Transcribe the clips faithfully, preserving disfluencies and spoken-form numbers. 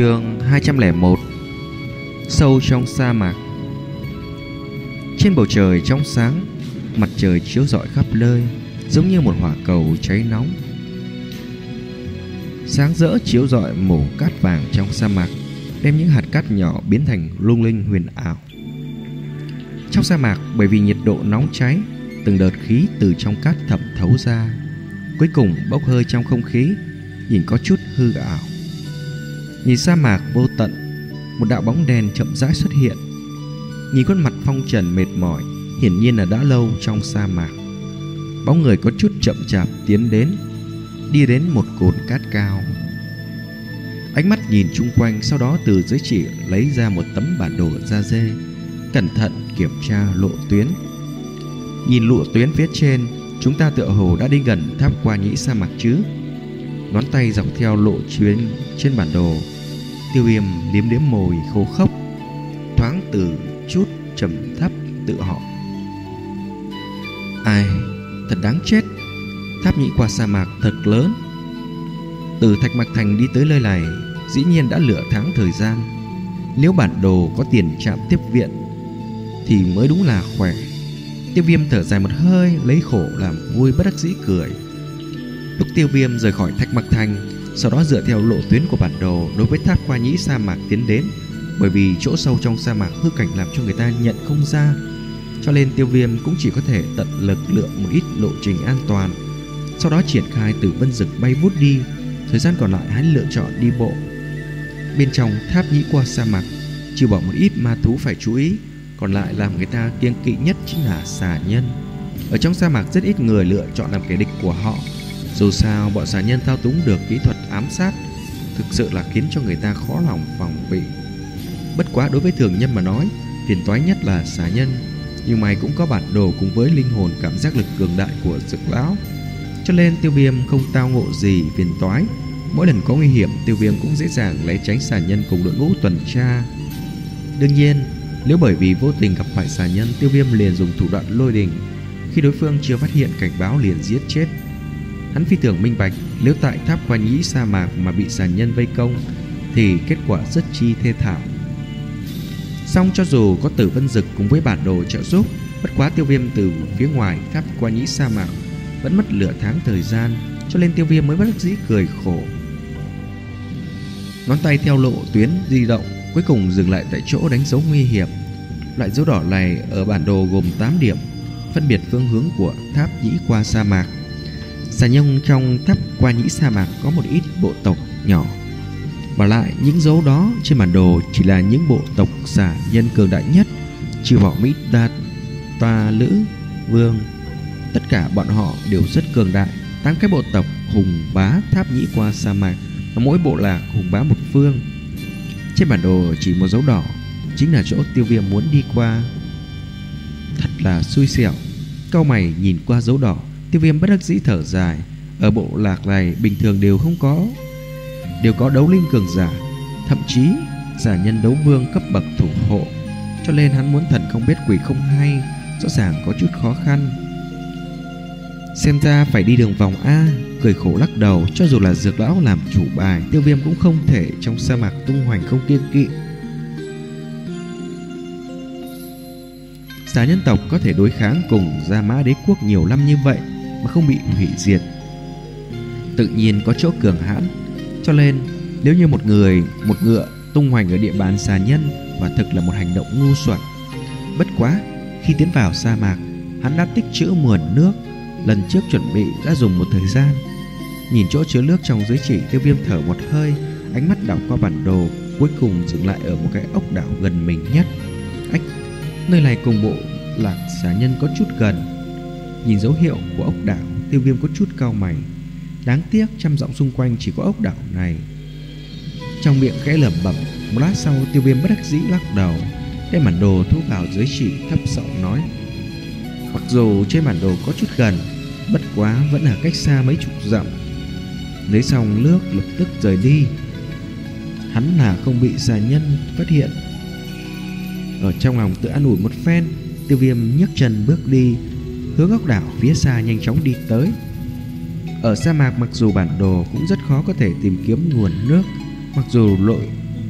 Chương hai trăm lẻ một. Sâu trong sa mạc. Trên bầu trời trong sáng, mặt trời chiếu rọi khắp nơi, giống như một hỏa cầu cháy nóng. Sáng rỡ chiếu rọi màu cát vàng trong sa mạc, đem những hạt cát nhỏ biến thành lung linh huyền ảo. Trong sa mạc, bởi vì nhiệt độ nóng cháy, từng đợt khí từ trong cát thẩm thấu ra, cuối cùng bốc hơi trong không khí, nhìn có chút hư ảo. Nhìn sa mạc vô tận, một đạo bóng đen chậm rãi xuất hiện. Nhìn khuôn mặt phong trần mệt mỏi, hiển nhiên là đã lâu trong sa mạc. Bóng người có chút chậm chạp tiến đến, đi đến một cồn cát cao. Ánh mắt nhìn chung quanh, sau đó từ dưới chỉ lấy ra một tấm bản đồ da dê, cẩn thận kiểm tra lộ tuyến. Nhìn lộ tuyến phía trên, chúng ta tựa hồ đã đi gần tháp Qua Nhĩ sa mạc chứ? Ngón tay dọc theo lộ tuyến trên bản đồ, Tiêu Viêm liếm liếm môi khô khốc, thoáng từ chút trầm thấp tự hỏi: ai, thật đáng chết. Tháp Nhĩ qua sa mạc thật lớn. Từ Thạch Mạc Thành đi tới nơi này dĩ nhiên đã lựa tháng thời gian. Nếu bản đồ có tiền trạm tiếp viện thì mới đúng là khỏe. Tiêu Viêm thở dài một hơi, lấy khổ làm vui, bất đắc dĩ cười. Lúc Tiêu Viêm rời khỏi Thạch Mạc Thành, sau đó dựa theo lộ tuyến của bản đồ đối với tháp Qua Nhĩ sa mạc tiến đến. Bởi vì chỗ sâu trong sa mạc hư cảnh làm cho người ta nhận không ra, cho nên Tiêu Viêm cũng chỉ có thể tận lực lựa một ít lộ trình an toàn, sau đó triển khai Tử Vân Dực bay vút đi. Thời gian còn lại hắn lựa chọn đi bộ. Bên trong tháp Nhĩ qua sa mạc, trừ bỏ một ít ma thú phải chú ý, còn lại làm người ta kiêng kỵ nhất chính là xà nhân. Ở trong sa mạc rất ít người lựa chọn làm kẻ địch của họ. Dù sao bọn xà nhân thao túng được kỹ thuật ám sát, thực sự là khiến cho người ta khó lòng phòng bị. Bất quá đối với thường nhân mà nói, phiền toái nhất là xà nhân. Nhưng mày cũng có bản đồ cùng với linh hồn cảm giác lực cường đại của Dực lão, cho nên Tiêu Viêm không tao ngộ gì phiền toái. Mỗi lần có nguy hiểm, Tiêu Viêm cũng dễ dàng lấy tránh xà nhân cùng đội ngũ tuần tra. Đương nhiên, nếu bởi vì vô tình gặp phải xà nhân, Tiêu Viêm liền dùng thủ đoạn lôi đình, khi đối phương chưa phát hiện cảnh báo liền giết chết. Hắn phi thường minh bạch, nếu tại tháp Qua Nhĩ sa mạc mà bị xà nhân vây công thì kết quả rất chi thê thảm. Song cho dù có Tử Vân Dực cùng với bản đồ trợ giúp, bất quá Tiêu Viêm từ phía ngoài tháp Qua Nhĩ sa mạc vẫn mất nửa tháng thời gian, cho nên Tiêu Viêm mới bất đắc dĩ cười khổ. Ngón tay theo lộ tuyến di động, cuối cùng dừng lại tại chỗ đánh dấu nguy hiểm. Loại dấu đỏ này ở bản đồ gồm tám điểm, phân biệt phương hướng của tháp Nhĩ qua sa mạc. Xà nhân trong tháp Qua Nhĩ sa mạc có một ít bộ tộc nhỏ, và lại những dấu đó trên bản đồ chỉ là những bộ tộc xà nhân cường đại nhất, trừ bỏ Mỹ Đạt, Toa Lữ Vương. Tất cả bọn họ đều rất cường đại. Tám cái bộ tộc hùng bá tháp Nhĩ qua sa mạc, và mỗi bộ lạc hùng bá một phương. Trên bản đồ chỉ một dấu đỏ, chính là chỗ Tiêu Viêm muốn đi qua. Thật là xui xẻo. Cau mày nhìn qua dấu đỏ, Tiêu Viêm bất đắc dĩ thở dài. Ở bộ lạc này bình thường đều không có Đều có đấu linh cường giả, thậm chí giả nhân đấu vương cấp bậc thủ hộ, cho nên hắn muốn thần không biết quỷ không hay, rõ ràng có chút khó khăn. Xem ra phải đi đường vòng A. Cười khổ lắc đầu, cho dù là Dược lão làm chủ bài, Tiêu Viêm cũng không thể trong sa mạc tung hoành không kiêng kỵ. Xà nhân tộc có thể đối kháng cùng Gia Mã đế quốc nhiều năm như vậy mà không bị hủy diệt, tự nhiên có chỗ cường hãn. Cho nên nếu như một người một ngựa tung hoành ở địa bàn xà nhân, quả thực là một hành động ngu xuẩn. Bất quá khi tiến vào sa mạc, hắn đã tích trữ nguồn nước, lần trước chuẩn bị đã dùng một thời gian. Nhìn chỗ chứa nước trong giới chỉ, Tiêu Viêm thở một hơi, ánh mắt đảo qua bản đồ, cuối cùng dừng lại ở một cái ốc đảo gần mình nhất. Ách, nơi này cùng bộ lạc xà nhân có chút gần. Nhìn dấu hiệu của ốc đảo, Tiêu Viêm có chút cau mày. Đáng tiếc trăm dặm xung quanh chỉ có ốc đảo này. Trong miệng khẽ lẩm bẩm, một lát sau Tiêu Viêm bất đắc dĩ lắc đầu, đem bản đồ thu vào dưới chỉ, thấp giọng nói: mặc dù trên bản đồ có chút gần, bất quá vẫn là cách xa mấy chục dặm. Lấy xong nước lập tức rời đi, hắn là không bị xà nhân phát hiện. Ở trong lòng tự an ủi một phen, Tiêu Viêm nhấc chân bước đi, hướng ốc đảo phía xa nhanh chóng đi tới. Ở sa mạc mặc dù bản đồ cũng rất khó có thể tìm kiếm nguồn nước, mặc dù lộ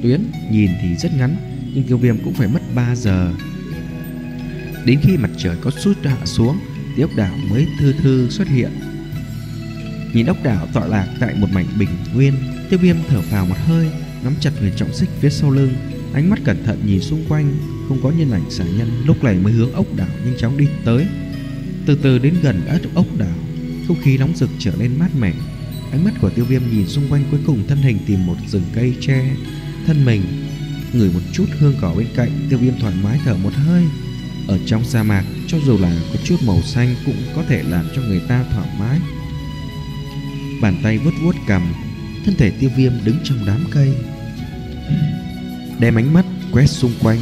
tuyến nhìn thì rất ngắn, nhưng Tiêu Viêm cũng phải mất ba giờ. Đến khi mặt trời có chút hạ xuống thì ốc đảo mới thư thư xuất hiện. Nhìn ốc đảo tọa lạc tại một mảnh bình nguyên, Tiêu Viêm thở phào một hơi, nắm chặt người trọng xích phía sau lưng, ánh mắt cẩn thận nhìn xung quanh, không có nhân ảnh xà nhân, lúc này mới hướng ốc đảo nhanh chóng đi tới. Từ từ đến gần đã ốc đảo, không khí nóng rực trở nên mát mẻ. Ánh mắt của Tiêu Viêm nhìn xung quanh, cuối cùng thân hình tìm một rừng cây tre, thân mình ngửi một chút hương cỏ bên cạnh. Tiêu Viêm thoải mái thở một hơi. Ở trong sa mạc, cho dù là có chút màu xanh cũng có thể làm cho người ta thoải mái. Bàn tay vuốt vuốt cằm, thân thể Tiêu Viêm đứng trong đám cây, đem ánh mắt quét xung quanh,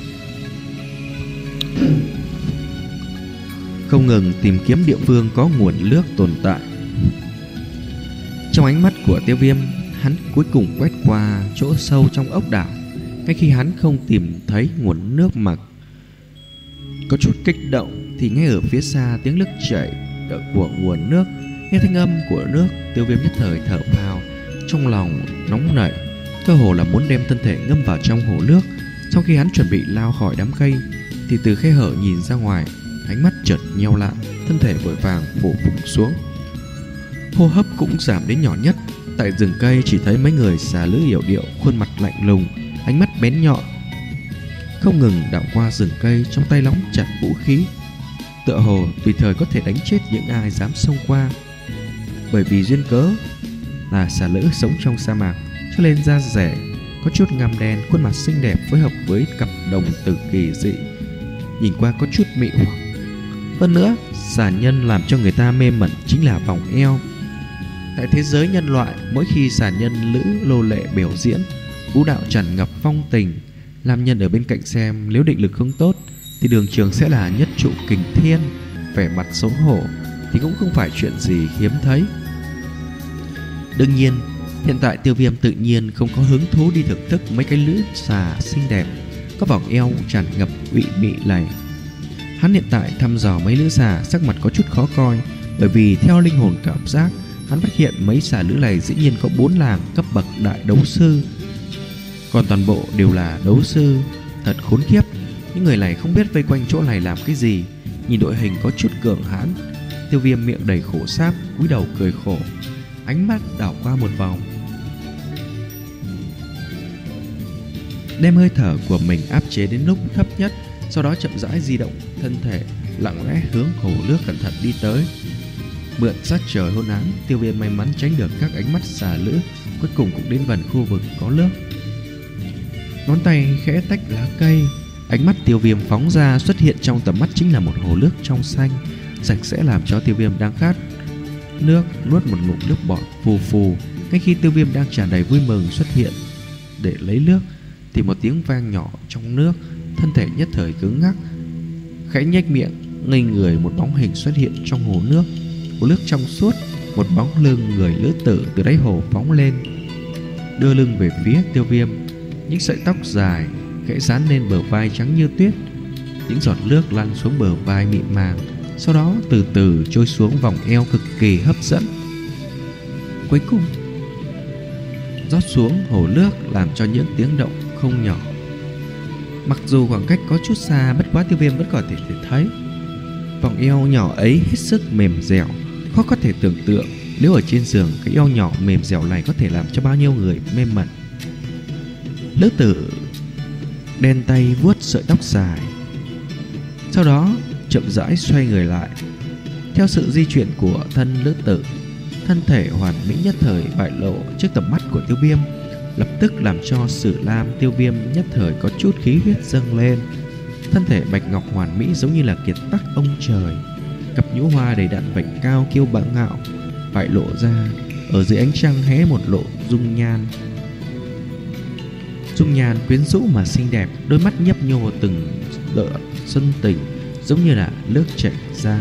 không ngừng tìm kiếm địa phương có nguồn nước tồn tại. Trong ánh mắt của Tiêu Viêm, hắn cuối cùng quét qua chỗ sâu trong ốc đảo. Ngay khi hắn không tìm thấy nguồn nước mà có chút kích động, thì nghe ở phía xa tiếng nước chảy của nguồn nước. Nghe thanh âm của nước, Tiêu Viêm nhất thời thở phào, trong lòng nóng nảy, cơ hồ là muốn đem thân thể ngâm vào trong hồ nước. Sau khi hắn chuẩn bị lao khỏi đám cây, thì từ khe hở nhìn ra ngoài, ánh mắt chợt nheo lại, thân thể vội vàng phủ phục xuống, hô hấp cũng giảm đến nhỏ nhất. Tại rừng cây chỉ thấy mấy người xà lữ yểu điệu, khuôn mặt lạnh lùng, ánh mắt bén nhọn, không ngừng đảo qua rừng cây, trong tay nắm chặt vũ khí, tựa hồ tùy thời có thể đánh chết những ai dám xông qua. Bởi vì duyên cớ là xà lữ sống trong sa mạc, cho nên da rẻ có chút ngăm đen, khuôn mặt xinh đẹp phối hợp với cặp đồng tử kỳ dị, nhìn qua có chút mị hoặc. Hơn nữa, xà nhân làm cho người ta mê mẩn chính là vòng eo. Tại thế giới nhân loại, mỗi khi xà nhân lữ lô lệ biểu diễn vũ đạo tràn ngập phong tình, làm nhân ở bên cạnh xem, nếu định lực không tốt thì đường trường sẽ là nhất trụ kình thiên, vẻ mặt xấu hổ thì cũng không phải chuyện gì hiếm thấy. Đương nhiên, hiện tại Tiêu Viêm tự nhiên không có hứng thú đi thưởng thức mấy cái lữ xà xinh đẹp có vòng eo tràn ngập vị mị này. Hắn hiện tại thăm dò mấy lữ xà, sắc mặt có chút khó coi, bởi vì theo linh hồn cảm giác, hắn phát hiện mấy xà lữ này dĩ nhiên có bốn làng cấp bậc đại đấu sư, còn toàn bộ đều là đấu sư. Thật khốn kiếp, những người này không biết vây quanh chỗ này làm cái gì. Nhìn đội hình có chút cường hãn, Tiêu Viêm miệng đầy khổ sáp, cúi đầu cười khổ, ánh mắt đảo qua một vòng, đem hơi thở của mình áp chế đến lúc thấp nhất, sau đó chậm rãi di động thân thể, lặng lẽ hướng hồ nước cẩn thận đi tới. Mượn sát trời hôn ám, Tiêu Viêm may mắn tránh được các ánh mắt xà lữ, cuối cùng cũng đến gần khu vực có nước. Ngón tay khẽ tách lá cây, ánh mắt Tiêu Viêm phóng ra, xuất hiện trong tầm mắt chính là một hồ nước trong xanh, sạch sẽ, làm cho Tiêu Viêm đang khát nước nuốt một ngụm nước bọt phù phù. Ngay khi Tiêu Viêm đang tràn đầy vui mừng xuất hiện để lấy nước, thì một tiếng vang nhỏ trong nước, thân thể nhất thời cứng ngắc, khẽ nhếch miệng, ngây người. Một bóng hình xuất hiện trong hồ nước, hồ nước trong suốt, một bóng lưng người lữ tử từ đáy hồ phóng lên, đưa lưng về phía Tiêu Viêm. Những sợi tóc dài khẽ dán lên bờ vai trắng như tuyết, những giọt nước lăn xuống bờ vai mịn màng, sau đó từ từ trôi xuống vòng eo cực kỳ hấp dẫn, cuối cùng rót xuống hồ nước, làm cho những tiếng động không nhỏ. Mặc dù khoảng cách có chút xa, bất quá Tiêu Viêm vẫn có thể thấy vòng eo nhỏ ấy hết sức mềm dẻo, khó có thể tưởng tượng nếu ở trên giường, cái eo nhỏ mềm dẻo này có thể làm cho bao nhiêu người mê mẩn. Lữ tử đen tay vuốt sợi tóc dài, sau đó chậm rãi xoay người lại. Theo sự di chuyển của thân lữ tử, thân thể hoàn mỹ nhất thời bại lộ trước tầm mắt của Tiêu Viêm, lập tức làm cho Sử Lam Tiêu Viêm nhất thời có chút khí huyết dâng lên. Thân thể bạch ngọc hoàn mỹ giống như là kiệt tác ông trời, cặp nhũ hoa đầy đặn vành cao kiêu bá ngạo bại lộ ra, ở dưới ánh trăng hé một lộ dung nhan. Dung nhan quyến rũ mà xinh đẹp, đôi mắt nhấp nhô từng đợt xuân tình, giống như là nước chảy ra.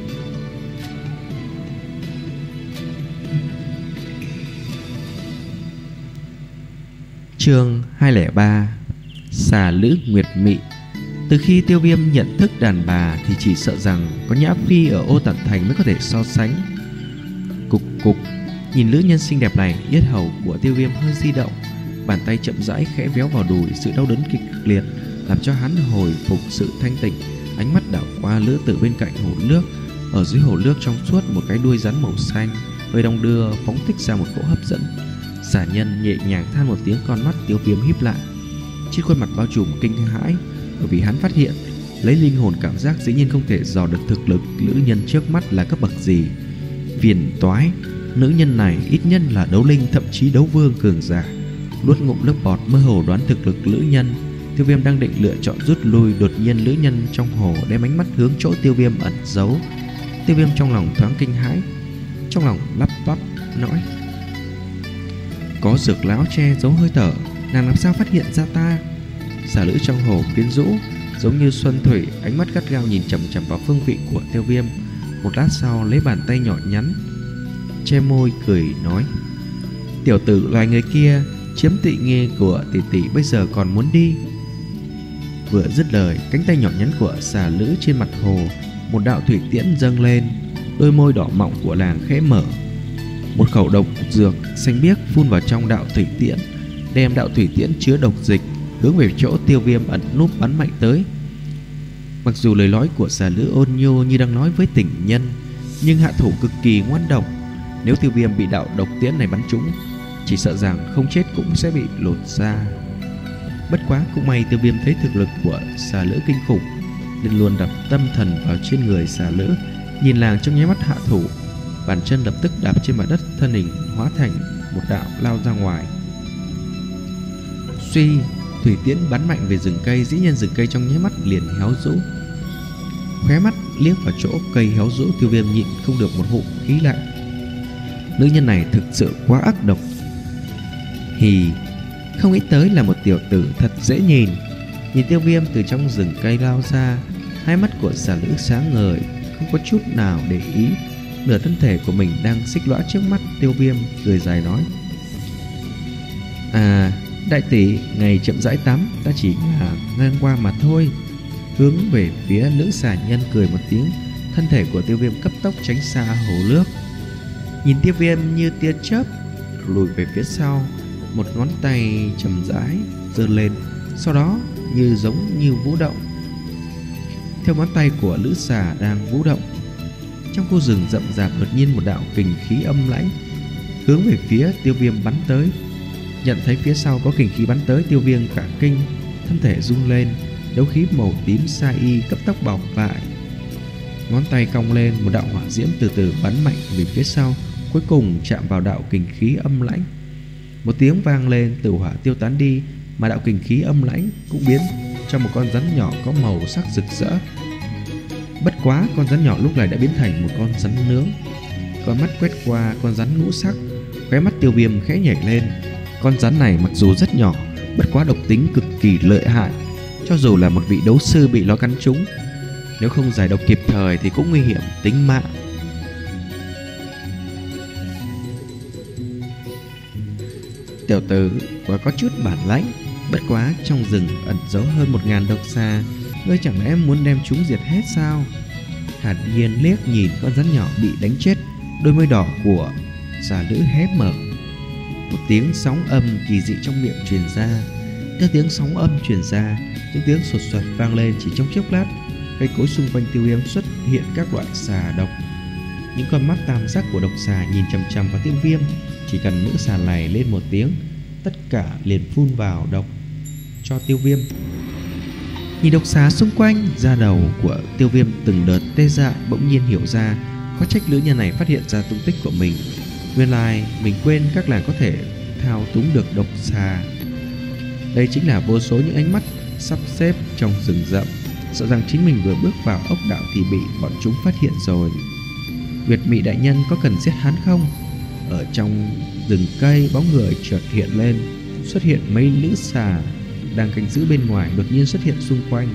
Chương hai không ba. Xà lữ nguyệt mị. Từ khi Tiêu Viêm nhận thức đàn bà thì chỉ sợ rằng có Nhã Phi ở Ô Tản Thành mới có thể so sánh. Cục cục, nhìn nữ nhân xinh đẹp này, yết hầu của Tiêu Viêm hơi di động. Bàn tay chậm rãi khẽ véo vào đùi. Sự đau đớn kịch liệt làm cho hắn hồi phục sự thanh tịnh. Ánh mắt đảo qua lữ tử bên cạnh hồ nước. Ở dưới hồ nước trong suốt, một cái đuôi rắn màu xanh hơi đong đưa phóng thích ra một cỗ hấp dẫn. Xà nhân nhẹ nhàng than một tiếng, con mắt Tiêu Viêm híp lại. Trên khuôn mặt bao trùm kinh hãi, bởi vì hắn phát hiện lấy linh hồn cảm giác dĩ nhiên không thể dò được thực lực nữ nhân trước mắt là cấp bậc gì. Phiền toái, nữ nhân này ít nhất là đấu linh, thậm chí đấu vương cường giả. Nuốt ngụm nước bọt, mơ hồ đoán thực lực nữ nhân. Tiêu Viêm đang định lựa chọn rút lui, đột nhiên nữ nhân trong hồ đem ánh mắt hướng chỗ Tiêu Viêm ẩn giấu. Tiêu Viêm trong lòng thoáng kinh hãi, trong lòng lắp bắp nói: có dược lão che giấu hơi thở, nàng làm sao phát hiện ra ta? Xà lữ trong hồ quyến rũ giống như xuân thủy, ánh mắt gắt gao nhìn chằm chằm vào phương vị của Tiêu Viêm. Một lát sau lấy bàn tay nhỏ nhắn che môi cười nói: tiểu tử loài người kia chiếm tị nghề của tỷ tỷ, bây giờ còn muốn đi. Vừa dứt lời, cánh tay nhỏ nhắn của xà lữ trên mặt hồ, một đạo thủy tiễn dâng lên, đôi môi đỏ mọng của nàng khẽ mở. Một khẩu độc dược xanh biếc phun vào trong đạo thủy tiễn, đem đạo thủy tiễn chứa độc dịch hướng về chỗ Tiêu Viêm ẩn núp bắn mạnh tới. Mặc dù lời nói của xà lữ ôn nhô như đang nói với tình nhân, nhưng hạ thủ cực kỳ ngoan độc. Nếu Tiêu Viêm bị đạo độc tiễn này bắn trúng, chỉ sợ rằng không chết cũng sẽ bị lột da. Bất quá cũng may Tiêu Viêm thấy thực lực của xà lữ kinh khủng, nên luôn đặt tâm thần vào trên người xà lữ. Nhìn làng trong nháy mắt hạ thủ, bàn chân lập tức đạp trên mặt đất, thân hình hóa thành một đạo lao ra ngoài. Suy, thủy tiễn bắn mạnh về rừng cây, dĩ nhiên rừng cây trong nháy mắt liền héo rũ. Khóe mắt liếc vào chỗ cây héo rũ, Tiêu Viêm nhịn không được một ngụm khí lạnh. Nữ nhân này thực sự quá ác độc. Hì, không nghĩ tới là một tiểu tử thật dễ nhìn. Nhìn Tiêu Viêm từ trong rừng cây lao ra, hai mắt của xà lữ sáng ngời, không có chút nào để ý nửa thân thể của mình đang xích lõa trước mắt. Tiêu Viêm cười dài nói: à, đại tỷ, ngày chậm rãi tắm, ta chỉ là ngang qua mà thôi. Hướng về phía nữ xà nhân cười một tiếng, thân thể của Tiêu Viêm cấp tốc tránh xa hồ nước. Nhìn Tiêu Viêm như tia chớp lùi về phía sau, một ngón tay chậm rãi giơ lên, sau đó như giống như vũ động. Theo ngón tay của lữ xà đang vũ động, trong khu rừng rậm rạp đột nhiên một đạo kình khí âm lãnh hướng về phía Tiêu Viêm bắn tới. Nhận thấy phía sau có kình khí bắn tới, Tiêu Viêm cả kinh, thân thể rung lên, đấu khí màu tím sa y cấp tốc bọc lại. Ngón tay cong lên, một đạo hỏa diễm từ từ bắn mạnh về phía sau, cuối cùng chạm vào đạo kình khí âm lãnh. Một tiếng vang lên, tử hỏa tiêu tán đi, mà đạo kình khí âm lãnh cũng biến trong một con rắn nhỏ có màu sắc rực rỡ. Bất quá, con rắn nhỏ lúc này đã biến thành một con rắn nướng. Con mắt quét qua con rắn ngũ sắc, khóe mắt Tiêu Viêm khẽ nhảy lên. Con rắn này mặc dù rất nhỏ, bất quá độc tính cực kỳ lợi hại. Cho dù là một vị đấu sư bị nó cắn trúng, nếu không giải độc kịp thời thì cũng nguy hiểm tính mạng. Tiểu tử quả có chút bản lãnh, bất quá trong rừng ẩn giấu hơn một ngàn độc xà, ngươi chẳng lẽ muốn đem chúng diệt hết sao? Hàn Nhiên liếc nhìn con rắn nhỏ bị đánh chết, đôi môi đỏ của xà lữ hé mở. Một tiếng sóng âm kỳ dị trong miệng truyền ra. Theo tiếng sóng âm truyền ra, những tiếng sột soạt vang lên. Chỉ trong chốc lát, cây cối xung quanh Tiêu Viêm xuất hiện các loại xà độc. Những con mắt tam giác của độc xà nhìn chằm chằm vào Tiêu Viêm. Chỉ cần nữ xà này lên một tiếng, tất cả liền phun vào độc cho Tiêu Viêm. Nhìn độc xà xung quanh, da đầu của Tiêu Viêm từng đợt tê dại, bỗng nhiên hiểu ra, có trách nữ nhân này phát hiện ra tung tích của mình. Nguyên lai mình quên các nàng có thể thao túng được độc xà. Đây chính là vô số những ánh mắt sắp xếp trong rừng rậm, sợ rằng chính mình vừa bước vào ốc đảo thì bị bọn chúng phát hiện rồi. Nguyệt Mị đại nhân có cần giết hắn không? Ở trong rừng cây, bóng người chợt hiện lên, xuất hiện mấy nữ xà đang canh giữ bên ngoài, đột nhiên xuất hiện xung quanh.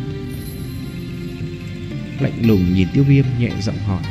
Lạnh lùng nhìn Tiêu Viêm, nhẹ giọng hỏi: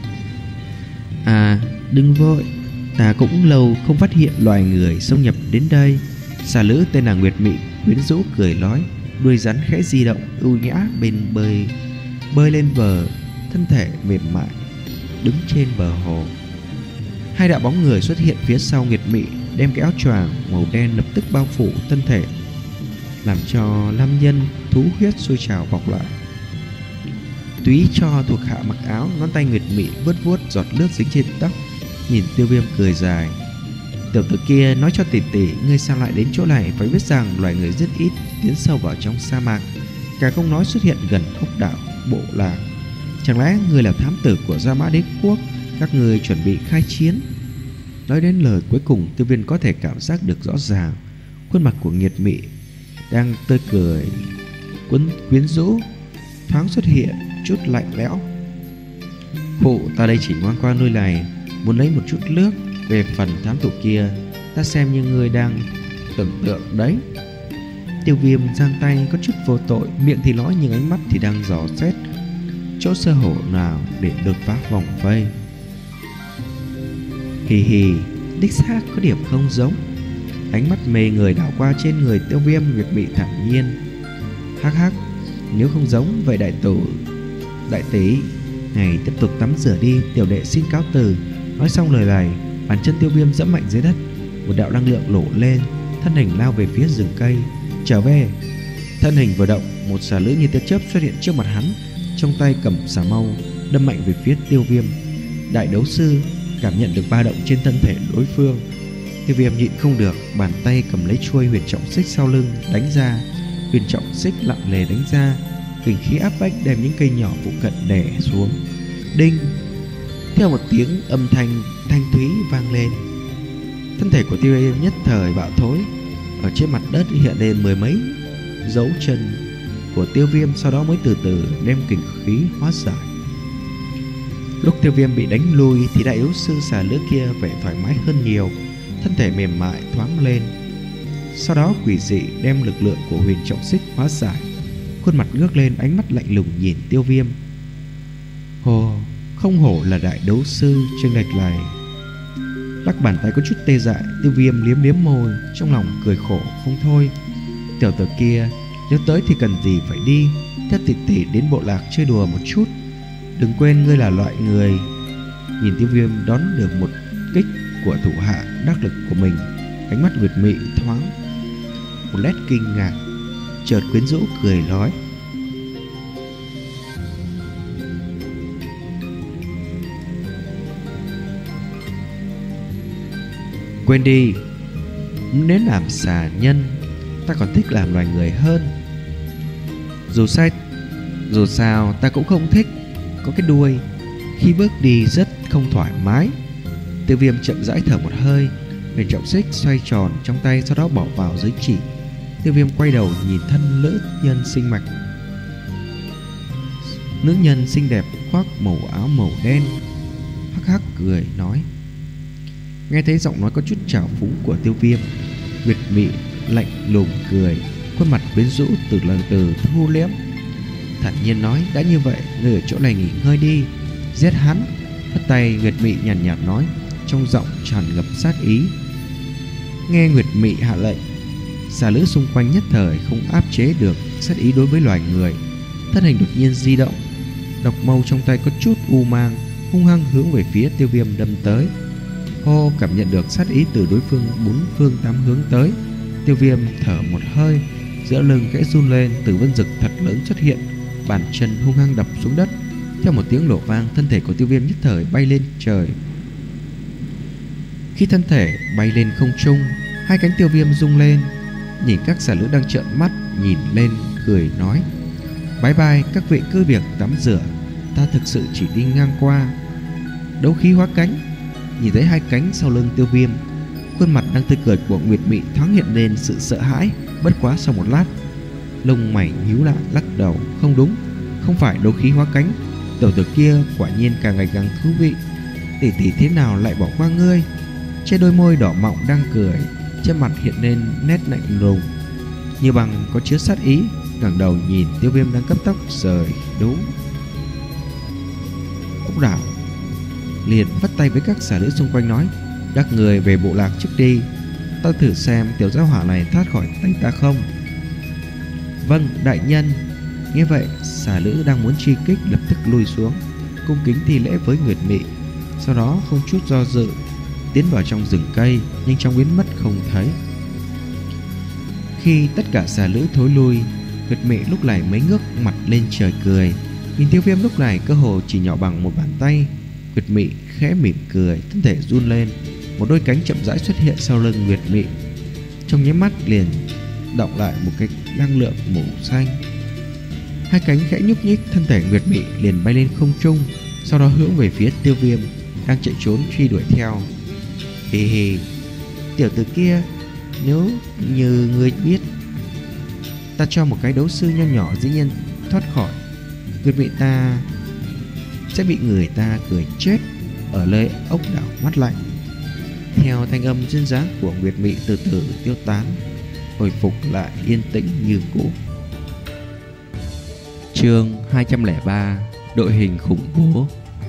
à, đừng vội, ta cũng lâu không phát hiện loài người xâm nhập đến đây. Xà lữ tên là Nguyệt Mị quyến rũ cười nói, đuôi rắn khẽ di động ưu nhã bên bơi bơi lên bờ, thân thể mềm mại đứng trên bờ hồ. Hai đạo bóng người xuất hiện phía sau Nguyệt Mị, đem cái áo choàng màu đen lập tức bao phủ thân thể, làm cho nam nhân thú huyết sôi trào bọc lại. Túy cho thuộc hạ mặc áo, ngón tay nguyệt mị vuốt vuốt giọt nước dính trên tóc, nhìn Tiêu Viêm cười dài. Tiểu tử kia nói cho tỷ tỷ, ngươi sao lại đến chỗ này? Phải biết rằng loài người rất ít tiến sâu vào trong sa mạc, cả không nói xuất hiện gần ốc đảo bộ lạc. Chẳng lẽ ngươi là thám tử của Gia Mã Đế quốc? Các ngươi chuẩn bị khai chiến? Nói đến lời cuối cùng, Tiêu Viêm có thể cảm giác được rõ ràng khuôn mặt của Nguyệt Mị đang tươi cười quấn quyến rũ, thoáng xuất hiện chút lạnh lẽo. Phụ, ta đây chỉ ngoan qua nơi này, muốn lấy một chút nước. Về phần thám tử kia, ta xem như ngươi đang tưởng tượng đấy. Tiêu Viêm giang tay có chút vô tội, miệng thì nói nhưng ánh mắt thì đang dò xét chỗ sơ hở nào để đột phá vòng vây. Hì hì, đích xác có điểm không giống. Ánh mắt mê người đảo qua trên người Tiêu Viêm, Nguyệt Mị thản nhiên. Hắc hắc, nếu không giống vậy đại tổ đại tỷ, ngày tiếp tục tắm rửa đi, tiểu đệ xin cáo từ. Nói xong lời này, bàn chân Tiêu Viêm giẫm mạnh dưới đất, một đạo năng lượng nổ lên, thân hình lao về phía rừng cây. Trở về. Thân hình vừa động, một xà lữ như tia chớp xuất hiện trước mặt hắn, trong tay cầm xà mâu đâm mạnh về phía Tiêu Viêm. Đại đấu sư cảm nhận được ba động trên thân thể đối phương, Tiêu Viêm nhịn không được, bàn tay cầm lấy chuôi huyền trọng xích sau lưng đánh ra. Huyền trọng xích lặng lề đánh ra, kình khí áp bách đem những cây nhỏ phụ cận đè xuống. Đinh! Theo một tiếng âm thanh thanh thúy vang lên, thân thể của Tiêu Viêm nhất thời bạo thối. Ở trên mặt đất hiện lên mười mấy dấu chân của Tiêu Viêm, sau đó mới từ từ đem kình khí hóa giải. Lúc Tiêu Viêm bị đánh lui thì đại yếu sư xà lứa kia vẻ thoải mái hơn nhiều, thân thể mềm mại thoáng lên. Sau đó quỷ dị đem lực lượng của huyền trọng xích hóa giải, khuôn mặt ngước lên, ánh mắt lạnh lùng nhìn Tiêu Viêm. Hồ, không hổ là đại đấu sư, chênh lệch này. Lắc bàn tay có chút tê dại, Tiêu Viêm liếm liếm môi, trong lòng cười khổ không thôi. Tiểu tử kia nếu tới thì cần gì phải đi, theo tỷ tỷ đến bộ lạc chơi đùa một chút. Đừng quên ngươi là loại người. Nhìn Tiêu Viêm đón được một kích của thủ hạ đắc lực của mình, ánh mắt Nguyệt Mị thoáng một nét kinh ngạc, chợt quyến rũ cười nói: quên đi, nếu làm xà nhân, ta còn thích làm loài người hơn. Dù sai Dù sao ta cũng không thích có cái đuôi, khi bước đi rất không thoải mái. Tiêu Viêm chậm rãi thở một hơi, huyền trọng xích xoay tròn trong tay, sau đó bỏ vào dưới chỉ. Tiêu Viêm quay đầu nhìn thân nữ nhân xinh mạch Nữ nhân xinh đẹp khoác màu áo màu đen, hắc hắc cười nói. Nghe thấy giọng nói có chút trào phúng của Tiêu Viêm, Nguyệt Mị lạnh lùng cười, khuôn mặt quyến rũ từ lần từ thu liễm, thản nhiên nói: đã như vậy, ngươi ở chỗ này nghỉ ngơi đi, giết hắn. Phất tay, Nguyệt Mị nhàn nhạt, nhạt nói, trong giọng tràn ngập sát ý. Nghe Nguyệt Mị hạ lệnh, xà lữ xung quanh nhất thời không áp chế được sát ý đối với loài người, thân hình đột nhiên di động, độc mâu trong tay có chút u mang, hung hăng hướng về phía Tiêu Viêm đâm tới. Hô, cảm nhận được sát ý từ đối phương bốn phương tám hướng tới, Tiêu Viêm thở một hơi, giữa lưng khẽ run lên, tử vân dực thật lớn xuất hiện, bàn chân hung hăng đập xuống đất. Theo một tiếng nổ vang, thân thể của Tiêu Viêm nhất thời bay lên trời. Khi thân thể bay lên không trung, hai cánh Tiêu Viêm rung lên, nhìn các xà lữ đang trợn mắt nhìn lên, cười nói: bye bye các vị cứ việc tắm rửa, ta thực sự chỉ đi ngang qua. Đấu khí hóa cánh. Nhìn thấy hai cánh sau lưng Tiêu Viêm, khuôn mặt đang tươi cười của Nguyệt Mị thoáng hiện lên sự sợ hãi. Bất quá sau một lát, lông mày nhíu lại, lắc đầu: không đúng, không phải đấu khí hóa cánh. Tiểu tử kia quả nhiên càng ngày càng thú vị. Tỷ tỷ thế nào lại bỏ qua ngươi? Trên đôi môi đỏ mọng đang cười, trên mặt hiện lên nét lạnh lùng như bằng có chứa sát ý, ngẩng đầu nhìn Tiêu Viêm đang cấp tốc rời đúng ốc đảo, liền vắt tay với các xà lữ xung quanh nói: các người về bộ lạc trước đi, ta thử xem tiểu gia hỏa này thoát khỏi tay ta không. Vâng đại nhân. Nghe vậy, xà lữ đang muốn truy kích lập tức lùi xuống, cung kính thi lễ với Nguyệt Mị, sau đó không chút do dự tiến vào trong rừng cây, nhanh chóng biến mất không thấy. Khi tất cả xà lữ thối lui, Nguyệt Mị lúc này mới ngước mặt lên trời cười. Nhìn Tiêu Viêm lúc này cơ hồ chỉ nhỏ bằng một bàn tay. Nguyệt Mị khẽ mỉm cười, thân thể run lên, một đôi cánh chậm rãi xuất hiện sau lưng Nguyệt Mị. Trong nháy mắt liền động lại một cái năng lượng màu xanh. Hai cánh khẽ nhúc nhích, thân thể Nguyệt Mị liền bay lên không trung, sau đó hướng về phía Tiêu Viêm đang chạy trốn truy đuổi theo. Hì hì, tiểu tử kia, nếu như ngươi biết ta cho một cái đấu sư nho nhỏ dĩ nhiên thoát khỏi, Nguyệt Mị ta sẽ bị người ta cười chết ở nơi ốc đảo mắt lạnh. Theo thanh âm duyên dáng của Nguyệt Mị từ từ tiêu tán, hồi phục lại yên tĩnh như cũ. Chương hai trăm lẻ ba, đội hình khủng bố.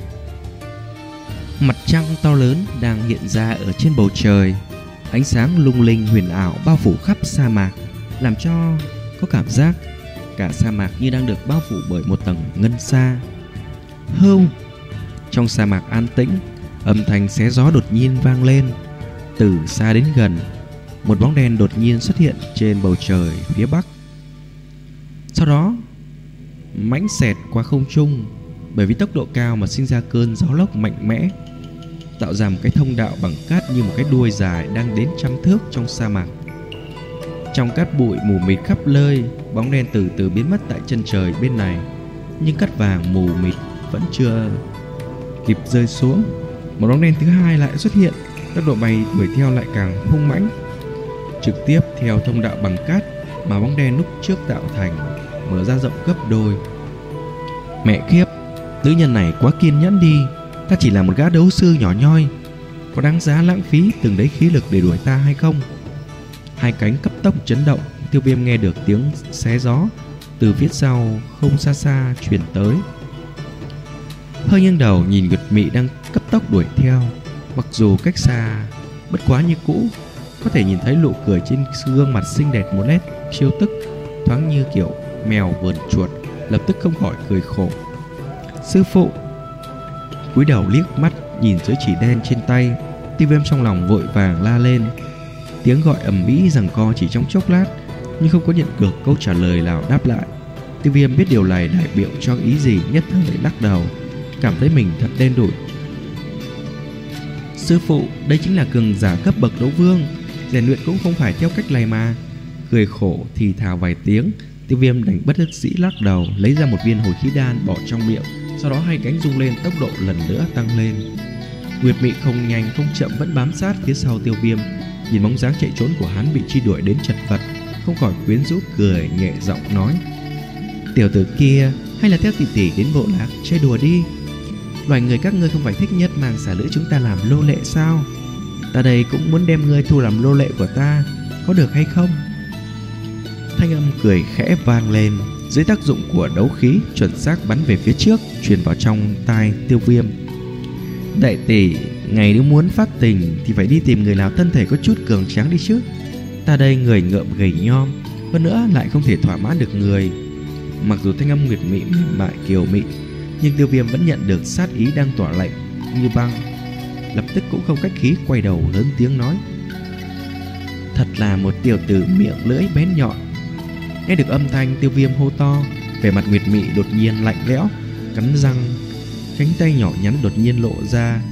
Mặt trăng to lớn đang hiện ra ở trên bầu trời, ánh sáng lung linh huyền ảo bao phủ khắp sa mạc, làm cho có cảm giác cả sa mạc như đang được bao phủ bởi một tầng ngân sa. Hưu, trong sa mạc an tĩnh, âm thanh xé gió đột nhiên vang lên. Từ xa đến gần, một bóng đen đột nhiên xuất hiện trên bầu trời phía bắc, sau đó mãnh xẹt qua không trung. Bởi vì tốc độ cao mà sinh ra cơn gió lốc mạnh mẽ, tạo ra một cái thông đạo bằng cát như một cái đuôi dài đang đến trăm thước trong sa mạc. Trong cát bụi mù mịt khắp nơi, bóng đen từ từ biến mất tại chân trời bên này. Nhưng cát vàng mù mịt vẫn chưa kịp rơi xuống, một bóng đen thứ hai lại xuất hiện, tốc độ bay đuổi theo lại càng hung mãnh, trực tiếp theo thông đạo bằng cát mà bóng đen lúc trước tạo thành mở ra rộng gấp đôi. Mẹ kiếp, nữ nhân này quá kiên nhẫn đi. Ta chỉ là một gã đấu sư nhỏ nhoi, có đáng giá lãng phí từng đấy khí lực để đuổi ta hay không? Hai cánh cấp tốc chấn động. Tiêu Viêm nghe được tiếng xé gió từ phía sau không xa xa truyền tới, hơi nghiêng đầu nhìn Nguyệt Mị đang cấp tốc đuổi theo. Mặc dù cách xa bất quá như cũ, có thể nhìn thấy nụ cười trên gương mặt xinh đẹp một nét chiêu tức, thoáng như kiểu mèo vờn chuột, lập tức không khỏi cười khổ. Sư phụ! Cúi đầu liếc mắt nhìn dưới chỉ đen trên tay, Tiêu Viêm trong lòng vội vàng la lên. Tiếng gọi ầm ĩ giằng co chỉ trong chốc lát, nhưng không có nhận được câu trả lời nào đáp lại. Tiêu Viêm biết điều này đại biểu cho ý gì, nhất thời lắc đầu, cảm thấy mình thật đen đủi. Sư phụ, đây chính là cường giả cấp bậc đấu vương, rèn luyện cũng không phải theo cách này mà. Cười khổ thì thào vài tiếng, Tiêu Viêm đành bất đắc dĩ lắc đầu, lấy ra một viên hồi khí đan bỏ trong miệng. Sau đó hai cánh rung lên, tốc độ lần nữa tăng lên. Nguyệt Mị không nhanh không chậm vẫn bám sát phía sau Tiêu Viêm, nhìn bóng dáng chạy trốn của hắn bị truy đuổi đến chật vật, không khỏi quyến rũ cười nhẹ giọng nói: Tiểu tử kia, hay là theo tỷ tỷ đến bộ lạc chơi đùa đi. Loài người các ngươi không phải thích nhất mang xả lữ chúng ta làm lô lệ sao? Ta đây cũng muốn đem ngươi thu làm lô lệ của ta, có được hay không? Thanh âm cười khẽ vang lên, dưới tác dụng của đấu khí chuẩn xác bắn về phía trước, truyền vào trong tai Tiêu Viêm. Đại tỷ, ngày nếu muốn phát tình thì phải đi tìm người nào thân thể có chút cường tráng đi chứ. Ta đây người ngợm gầy nhom, hơn nữa lại không thể thỏa mãn được người. Mặc dù thanh âm Nguyệt Mị mềm mại kiều mị, nhưng Tiêu Viêm vẫn nhận được sát ý đang tỏa lạnh như băng, lập tức cũng không cách khí quay đầu lớn tiếng nói: Thật là một tiểu tử miệng lưỡi bén nhọn. Nghe được âm thanh Tiêu Viêm hô to, vẻ mặt Nguyệt Mị đột nhiên lạnh lẽo, cắn răng, cánh tay nhỏ nhắn đột nhiên lộ ra,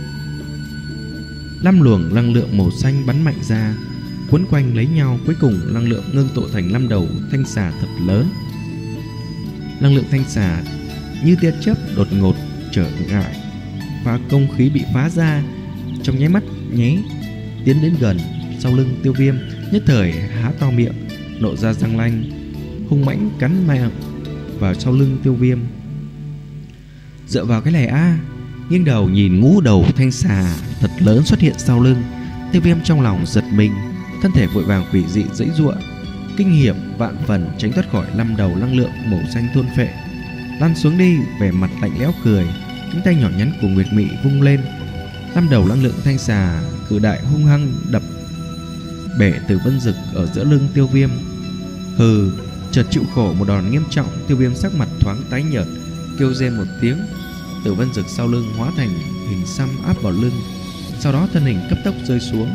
năm luồng năng lượng màu xanh bắn mạnh ra, quấn quanh lấy nhau, cuối cùng năng lượng ngưng tụ thành năm đầu thanh xà thật lớn. Năng lượng thanh xà như tia chớp đột ngột trở ngại, và công khí bị phá ra, trong nháy mắt nháy tiến đến gần sau lưng Tiêu Viêm, nhất thời há to miệng, nộ ra răng lanh, hung mãnh cắn mạnh vào sau lưng Tiêu Viêm. Dựa vào cái này a à, nghiêng đầu nhìn ngũ đầu thanh xà thật lớn xuất hiện sau lưng, Tiêu Viêm trong lòng giật mình, thân thể vội vàng quỷ dị giãy giụa, kinh hiểm vạn phần tránh thoát khỏi năm đầu năng lượng màu xanh thôn phệ. Lăn xuống đi, vẻ mặt lạnh lẽo cười, cánh tay nhỏ nhắn của Nguyệt Mị vung lên, năm đầu năng lượng thanh xà cự đại hung hăng đập bể Tử Vân Dực ở giữa lưng Tiêu Viêm. Hừ, chợt chịu khổ một đòn nghiêm trọng, Tiêu Viêm sắc mặt thoáng tái nhợt, kêu rên một tiếng. Tử Vân Dực sau lưng hóa thành hình xăm áp vào lưng, sau đó thân hình cấp tốc rơi xuống.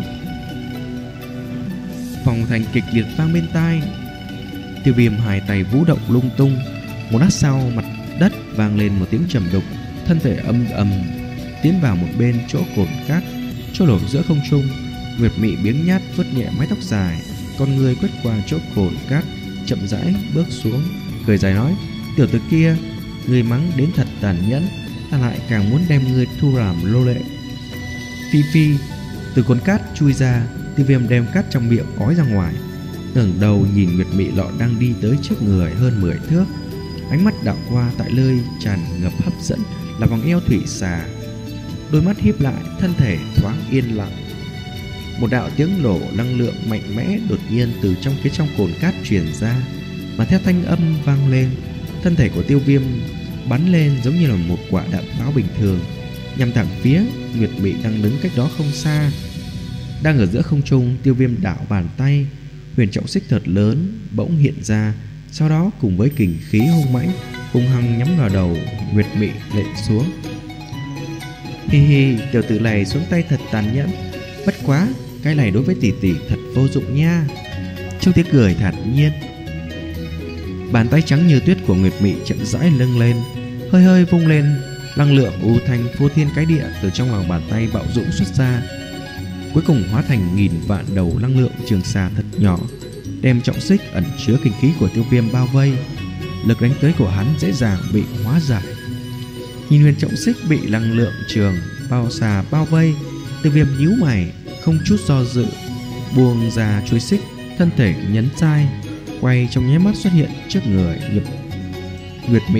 Phòng thành kịch liệt vang bên tai. Tiêu Viêm hai tay vũ động lung tung. Một lát sau, mặt đất vang lên một tiếng trầm đục, thân thể âm ầm tiến vào một bên chỗ cồn cát trôi nổi giữa không trung. Nguyệt Mị biếng nhát vuốt nhẹ mái tóc dài, con người quét qua chỗ cồn cát, chậm rãi bước xuống, cười dài nói: "Tiểu tử kia, người mắng đến thật tàn nhẫn, ta lại càng muốn đem người thu làm lô lệ." Phi phi. Từ cồn cát chui ra, Tiêu Viêm đem cát trong miệng ói ra ngoài, ngẩng đầu nhìn Nguyệt Mị lọ đang đi tới trước người hơn mười thước. Ánh mắt đảo qua tại nơi tràn ngập hấp dẫn là vòng eo thủy xà. Đôi mắt híp lại, thân thể thoáng yên lặng. Một đạo tiếng nổ năng lượng mạnh mẽ đột nhiên từ trong phía trong cồn cát truyền ra, mà theo thanh âm vang lên, thân thể của Tiêu Viêm bắn lên giống như là một quả đạn pháo bình thường, nhằm thẳng phía Nguyệt Mị đang đứng cách đó không xa. Đang ở giữa không trung, Tiêu Viêm đảo bàn tay, huyền trọng xích thật lớn bỗng hiện ra, sau đó cùng với kình khí hung mãnh hung hăng nhắm vào đầu Nguyệt Mị lệnh xuống. Hi hi, tiểu tử này xuống tay thật tàn nhẫn, bất quá cái này đối với tỷ tỷ thật vô dụng nha. Trong tiếng cười thản nhiên, bàn tay trắng như tuyết của Nguyệt Mị chậm rãi nâng lên, hơi hơi vung lên, năng lượng u thanh phô thiên cái địa từ trong lòng bàn tay bạo dũng xuất ra, cuối cùng hóa thành nghìn vạn đầu năng lượng trường xà thật nhỏ, đem trọng xích ẩn chứa kinh khí của Tiêu Viêm bao vây. Lực đánh tới của hắn dễ dàng bị hóa giải. Nhìn huyền trọng xích bị năng lượng trường bao xà bao vây, Tiêu Viêm nhíu mày, không chút do dự buông ra chuôi xích, thân thể nhấn sai, quay trong nháy mắt xuất hiện trước người nhập Nguyệt Mị.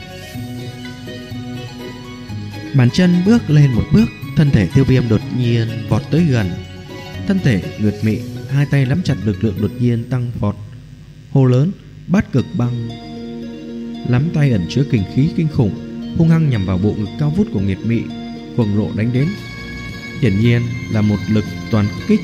Bàn chân bước lên một bước, thân thể Tiêu Viêm đột nhiên vọt tới gần thân thể Nguyệt Mị, hai tay nắm chặt, lực lượng đột nhiên tăng vọt, hô lớn: "Bát cực băng!" Nắm tay ẩn chứa kình khí kinh khủng, hung hăng nhằm vào bộ ngực cao vút của Nguyệt Mị, cuồng nộ đánh đến. Hiển nhiên là một lực toàn kích.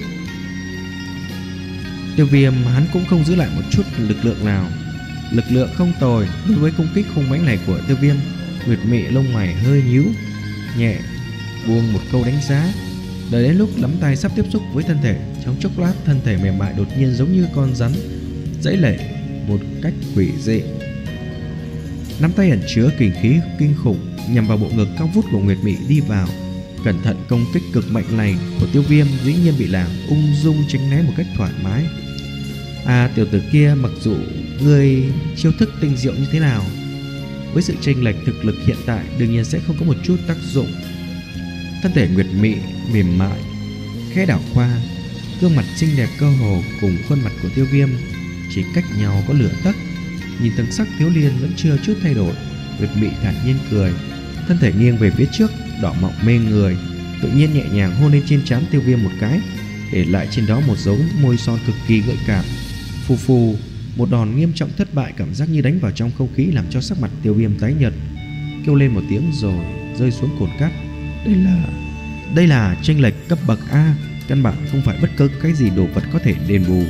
Tiêu Viêm hắn cũng không giữ lại một chút lực lượng nào, lực lượng không tồi. Đối với công kích hung mãnh này của Tiêu Viêm, Nguyệt Mị lông mày hơi nhíu, nhẹ buông một câu đánh giá. Đợi đến lúc nắm tay sắp tiếp xúc với thân thể, trong chốc lát thân thể mềm mại đột nhiên giống như con rắn giãy lệ một cách quỷ dị. Nắm tay ẩn chứa kình khí kinh khủng nhằm vào bộ ngực cao vút của Nguyệt Mị đi vào. Cẩn thận công kích cực mạnh này của Tiêu Viêm dĩ nhiên bị nàng ung dung tránh né một cách thoải mái. À, tiểu tử kia, mặc dù ngươi chiêu thức tinh diệu như thế nào, với sự chênh lệch thực lực hiện tại đương nhiên sẽ không có một chút tác dụng. Thân thể Nguyệt Mị mềm mại khẽ đảo qua, gương mặt xinh đẹp cơ hồ cùng khuôn mặt của Tiêu Viêm chỉ cách nhau có lửa tấc. Nhìn thần sắc thiếu niên vẫn chưa chút thay đổi, Nguyệt Mị thản nhiên cười, thân thể nghiêng về phía trước, đỏ mọng mê người, tự nhiên nhẹ nhàng hôn lên trên trán Tiêu Viêm một cái, để lại trên đó một dấu môi son cực kỳ gợi cảm. Phù phù, một đòn nghiêm trọng thất bại, cảm giác như đánh vào trong không khí làm cho sắc mặt Tiêu Viêm tái nhợt, kêu lên một tiếng rồi rơi xuống cồn cát. Đây là đây là chênh lệch cấp bậc A, căn bản không phải bất cứ cái gì đồ vật có thể đền bù.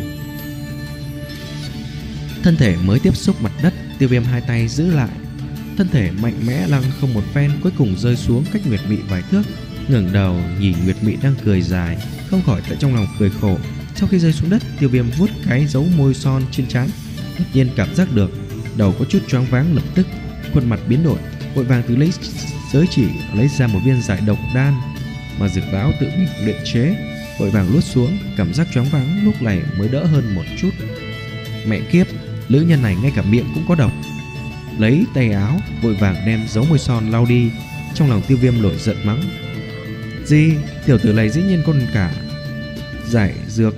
Thân thể mới tiếp xúc mặt đất, Tiêu Viêm hai tay giữ lại, thân thể mạnh mẽ lăng không một phen, cuối cùng rơi xuống cách Nguyệt Mị vài thước. Ngẩng đầu nhìn Nguyệt Mị đang cười dài, không khỏi tại trong lòng cười khổ. Sau khi rơi xuống đất, Tiêu Viêm vuốt cái dấu môi son trên trán, đột nhiên cảm giác được đầu có chút choáng váng, lập tức khuôn mặt biến đổi, vội vàng từ lấy giới chỉ lấy ra một viên giải độc đan mà Dược Lão tự mình luyện chế, vội vàng luốt xuống. Cảm giác choáng váng lúc này mới đỡ hơn một chút. Mẹ kiếp, nữ nhân này ngay cả miệng cũng có độc. Lấy tay áo vội vàng đem dấu môi son lau đi. Trong lòng Tiêu Viêm nổi giận mắng: "Gì, tiểu tử này dĩ nhiên còn cả giải dược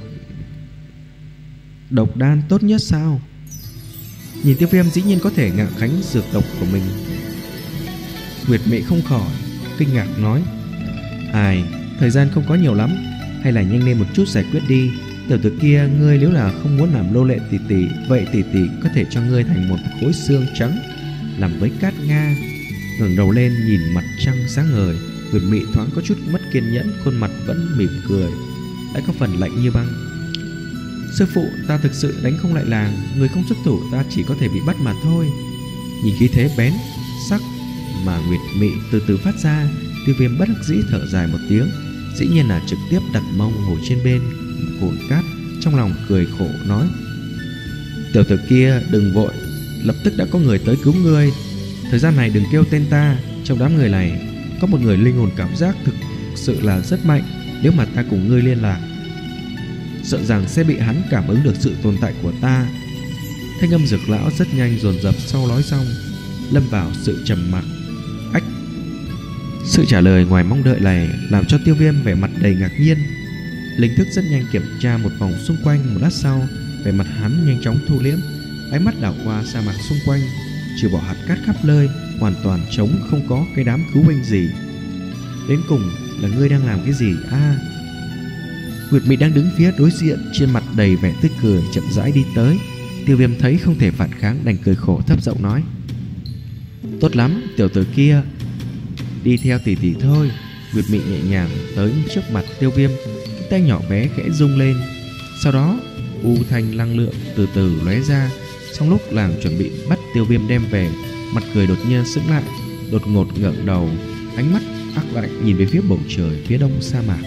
độc đan tốt nhất sao?" Nhìn Tiêu Viêm dĩ nhiên có thể ngạo khánh dược độc của mình, Nguyệt Mị không khỏi kinh ngạc nói: "Ai, thời gian không có nhiều lắm, hay là nhanh lên một chút giải quyết đi. Tiểu tử kia, ngươi nếu là không muốn làm lô lệ tỷ tỷ, vậy tỷ tỷ có thể cho ngươi thành một khối xương trắng làm với cát nga." Ngẩng đầu lên nhìn mặt trăng sáng ngời, Nguyệt Mị thoáng có chút mất kiên nhẫn, khuôn mặt vẫn mỉm cười, lại có phần lạnh như băng. "Sư phụ, ta thực sự đánh không lại làng, người không xuất thủ ta chỉ có thể bị bắt mà thôi." Nhìn khí thế bén sắc mà Nguyệt Mị từ từ phát ra, Tiêu Viêm bất đắc dĩ thở dài một tiếng, dĩ nhiên là trực tiếp đặt mông ngồi trên bên cồn cát, trong lòng cười khổ nói: "Tiểu tử kia đừng vội, lập tức đã có người tới cứu ngươi. Thời gian này đừng kêu tên ta, trong đám người này có một người linh hồn cảm giác thực sự là rất mạnh. Nếu mà ta cùng ngươi liên lạc, sợ rằng sẽ bị hắn cảm ứng được sự tồn tại của ta." Thanh âm Dược lão rất nhanh dồn dập, sau nói xong lâm vào sự trầm mặc. Ách! Sự trả lời ngoài mong đợi này làm cho Tiêu Viêm vẻ mặt đầy ngạc nhiên. Linh thức rất nhanh kiểm tra một vòng xung quanh, một lát sau vẻ mặt hắn nhanh chóng thu liễm, ánh mắt đảo qua sa mạc xung quanh, trừ bỏ hạt cát khắp nơi, hoàn toàn trống, không có cái đám cứu binh gì. Đến cùng là ngươi đang làm cái gì a? À, Nguyệt Mị đang đứng phía đối diện, trên mặt đầy vẻ tươi cười, chậm rãi đi tới. Tiêu Viêm thấy không thể phản kháng, đành cười khổ thấp giọng nói: "Tốt lắm, tiểu tử kia, đi theo tỷ tỷ thôi." Nguyệt Mị nhẹ nhàng tới trước mặt Tiêu Viêm, cái tay nhỏ bé khẽ rung lên, sau đó u thanh năng lượng từ từ lóe ra. Trong lúc nàng chuẩn bị bắt Tiêu Viêm đem về, mặt cười đột nhiên sững lại, đột ngột ngẩng đầu, ánh mắt ác lạnh nhìn về phía bầu trời phía đông sa mạc.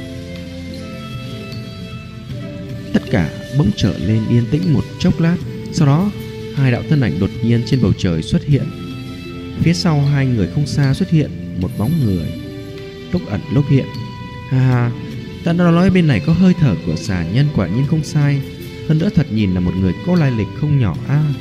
Tất cả bỗng trở lên yên tĩnh một chốc lát, sau đó hai đạo thân ảnh đột nhiên trên bầu trời xuất hiện. Phía sau hai người không xa xuất hiện một bóng người, lúc ẩn lúc hiện. Ha ha, ta đã nói bên này có hơi thở của xà nhân, quả nhiên không sai. Hơn nữa thật nhìn là một người có lai lịch không nhỏ a. À,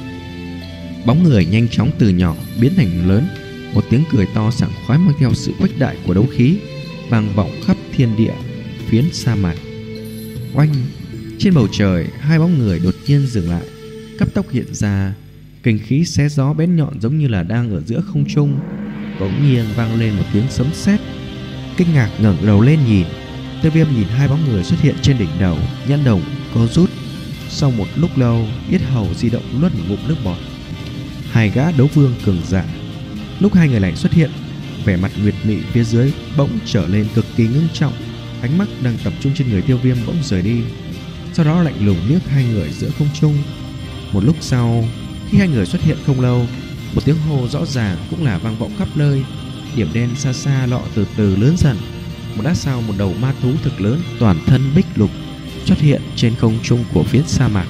bóng người nhanh chóng từ nhỏ biến thành lớn, một tiếng cười to sảng khoái mang theo sự khuếch đại của đấu khí vang vọng khắp thiên địa phiến sa mạc. Oanh! Trên bầu trời hai bóng người đột nhiên dừng lại, cấp tốc hiện ra, kinh khí xé gió bén nhọn giống như là đang ở giữa không trung. Bỗng nhiên vang lên một tiếng sấm sét. Kinh ngạc ngẩng đầu lên nhìn, Tiêu Viêm nhìn hai bóng người xuất hiện trên đỉnh đầu, nhãn đồng co rút. Sau một lúc lâu, yết hầu di động nuốt một ngụm nước bọt. Hai gã đấu vương cường giả. Lúc hai người này xuất hiện, vẻ mặt Nguyệt Mị phía dưới bỗng trở lên cực kỳ ngưng trọng, ánh mắt đang tập trung trên người Tiêu Viêm bỗng rời đi, sau đó lạnh lùng liếc hai người giữa không trung. Một lúc sau, khi hai người xuất hiện không lâu, một tiếng hô rõ ràng cũng là vang vọng khắp nơi. Điểm đen xa xa lọ từ từ lớn dần. Một lát sau, một đầu ma thú thực lớn, toàn thân bích lục, xuất hiện trên không trung của phía sa mạc.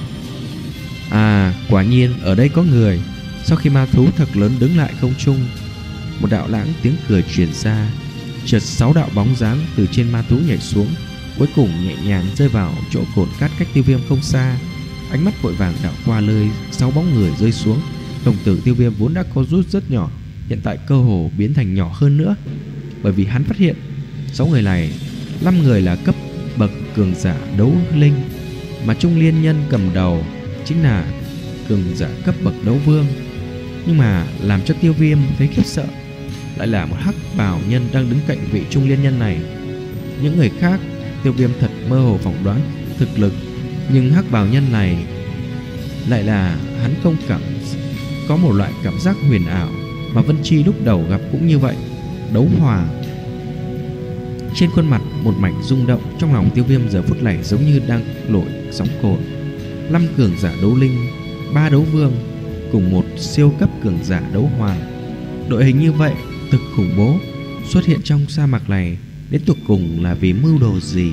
À, quả nhiên ở đây có người. Sau khi ma thú thật lớn đứng lại không trung, một đạo lãng tiếng cười truyền ra. Chợt sáu đạo bóng dáng từ trên ma thú nhảy xuống, cuối cùng nhẹ nhàng rơi vào chỗ cồn cát cách Tiêu Viêm không xa. Ánh mắt vội vàng đảo qua nơi sáu bóng người rơi xuống. Đồng tử Tiêu Viêm vốn đã có rút rất nhỏ, hiện tại cơ hồ biến thành nhỏ hơn nữa, bởi vì hắn phát hiện sáu người này, năm người là cấp bậc cường giả đấu linh, mà Trung Liên Nhân cầm đầu chính là cường giả cấp bậc đấu vương. Nhưng mà làm cho Tiêu Viêm thấy khiếp sợ lại là một hắc bào nhân đang đứng cạnh vị Trung Liên Nhân này. Những người khác Tiêu Viêm thật mơ hồ phỏng đoán thực lực, nhưng hắc bào nhân này lại là hắn không cảm có một loại cảm giác huyền ảo mà Vân Chi lúc đầu gặp cũng như vậy. Đấu hòa. Trên khuôn mặt một mảnh rung động, trong lòng Tiêu Viêm giờ phút này giống như đang nổi sóng cồn. Năm cường giả đấu linh, ba đấu vương cùng một siêu cấp cường giả đấu hoàng, đội hình như vậy thực khủng bố, xuất hiện trong sa mạc này đến tột cùng là vì mưu đồ gì?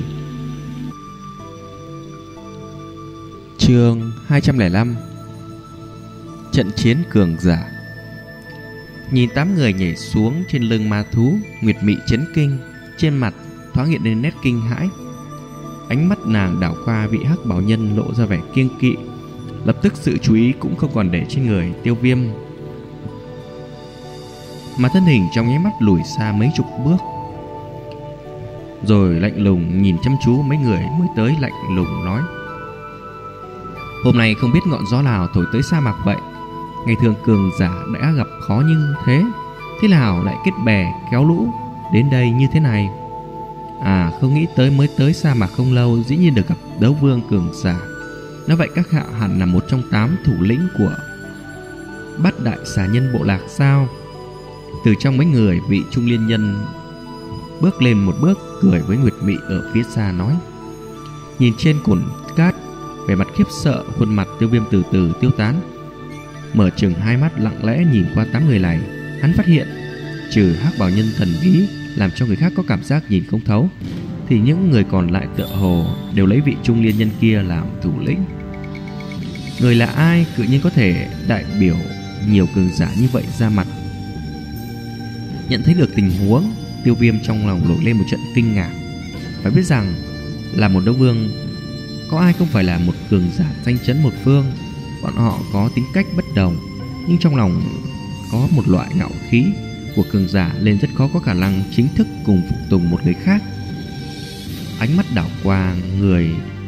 Chương hai trăm lẻ năm. Trận chiến cường giả. Nhìn tám người nhảy xuống trên lưng ma thú, Nguyệt Mị chấn kinh, trên mặt thoáng hiện lên nét kinh hãi. Ánh mắt nàng đảo qua vị hắc bảo nhân lộ ra vẻ kiêng kỵ, lập tức sự chú ý cũng không còn để trên người Tiêu Viêm, mà thân hình trong nháy mắt lùi xa mấy chục bước, rồi lạnh lùng nhìn chăm chú mấy người mới tới, lạnh lùng nói: "Hôm nay không biết ngọn gió nào thổi tới sa mạc vậy. Ngày thường cường giả đã gặp khó như thế, thế nào lại kết bè kéo lũ đến đây như thế này? À, không nghĩ tới mới tới sa mạc không lâu dĩ nhiên được gặp đấu vương cường giả. Nói vậy các hạ hẳn là một trong tám thủ lĩnh của bát đại xà nhân bộ lạc sao?" Từ trong mấy người, vị Trung Liên Nhân bước lên một bước, cười với Nguyệt Mị ở phía xa nói. Nhìn trên cồn cát, vẻ mặt khiếp sợ, khuôn mặt Tiêu Viêm từ từ tiêu tán, mở chừng hai mắt lặng lẽ nhìn qua tám người này. Hắn phát hiện trừ hắc bảo nhân thần bí làm cho người khác có cảm giác nhìn không thấu, thì những người còn lại tựa hồ đều lấy vị trung niên nhân kia làm thủ lĩnh. Người là ai tự nhiên có thể đại biểu nhiều cường giả như vậy ra mặt? Nhận thấy được tình huống, Tiêu Viêm trong lòng nổi lên một trận kinh ngạc. Phải biết rằng là một đấu vương, có ai không phải là một cường giả danh chấn một phương. Bọn họ có tính cách bất đồng, nhưng trong lòng có một loại ngạo khí của cường giả, nên rất khó có khả năng chính thức cùng phục tùng một người khác. Ánh mắt đảo qua người,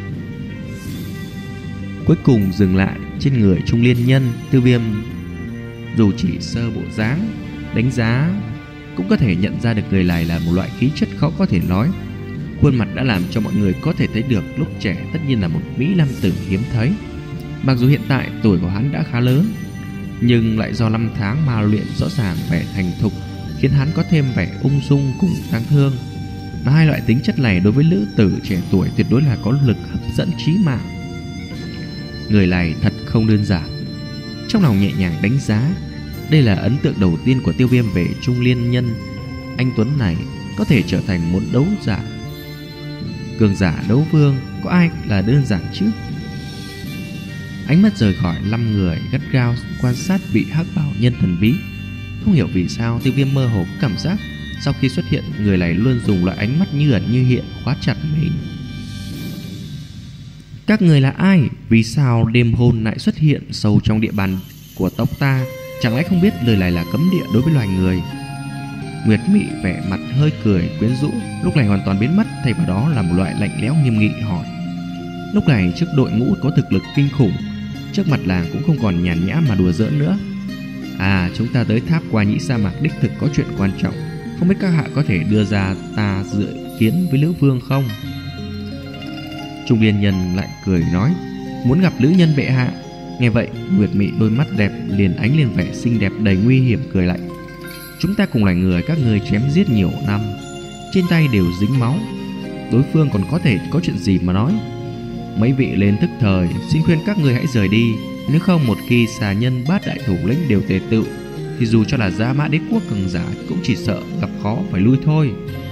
cuối cùng dừng lại trên người trung niên nhân. Tiêu Viêm dù chỉ sơ bộ dáng đánh giá cũng có thể nhận ra được người này là một loại khí chất khó có thể nói. Khuôn mặt đã làm cho mọi người có thể thấy được lúc trẻ tất nhiên là một mỹ nam tử hiếm thấy. Mặc dù hiện tại tuổi của hắn đã khá lớn, nhưng lại do năm tháng ma luyện rõ ràng vẻ thành thục, khiến hắn có thêm vẻ ung dung cùng đáng thương. Mà hai loại tính chất này đối với nữ tử trẻ tuổi tuyệt đối là có lực hấp dẫn chí mạng. Người này thật không đơn giản. Trong lòng nhẹ nhàng đánh giá, đây là ấn tượng đầu tiên của Tiêu Viêm về trung niên nhân anh tuấn này, có thể trở thành một đấu giả. Cường giả đấu vương có ai là đơn giản chứ? Ánh mắt rời khỏi năm người, gắt gao quan sát vị hắc bảo nhân thần bí. Không hiểu vì sao Tiêu Viêm mơ hồ cảm giác sau khi xuất hiện, người này luôn dùng loại ánh mắt như ẩn như hiện khóa chặt mình. Các người là ai? Vì sao đêm hôn lại xuất hiện sâu trong địa bàn của tộc ta? Chẳng lẽ không biết lời này là cấm địa đối với loài người? Nguyệt Mị vẻ mặt hơi cười quyến rũ, lúc này hoàn toàn biến mất, thay vào đó là một loại lạnh lẽo nghiêm nghị hỏi. Lúc này trước đội ngũ có thực lực kinh khủng, trước mặt làng cũng không còn nhàn nhã mà đùa giỡn nữa. À, chúng ta tới tháp Qua Nhĩ sa mạc đích thực có chuyện quan trọng, không biết các hạ có thể đưa ra ta dự kiến với Lữ Vương không? Trung niên nhân lại cười nói, muốn gặp nữ nhân bệ hạ. Nghe vậy, Nguyệt Mị đôi mắt đẹp liền ánh lên vẻ xinh đẹp đầy nguy hiểm, cười lạnh. Chúng ta cùng là người các ngươi chém giết nhiều năm, trên tay đều dính máu, đối phương còn có thể có chuyện gì mà nói? Mấy vị lên thức thời, xin khuyên các ngươi hãy rời đi. Nếu không, một khi xà nhân bát đại thủ lĩnh đều tề tựu, thì dù cho là Gia Mã Đế quốc cường giả cũng chỉ sợ gặp khó phải lui thôi.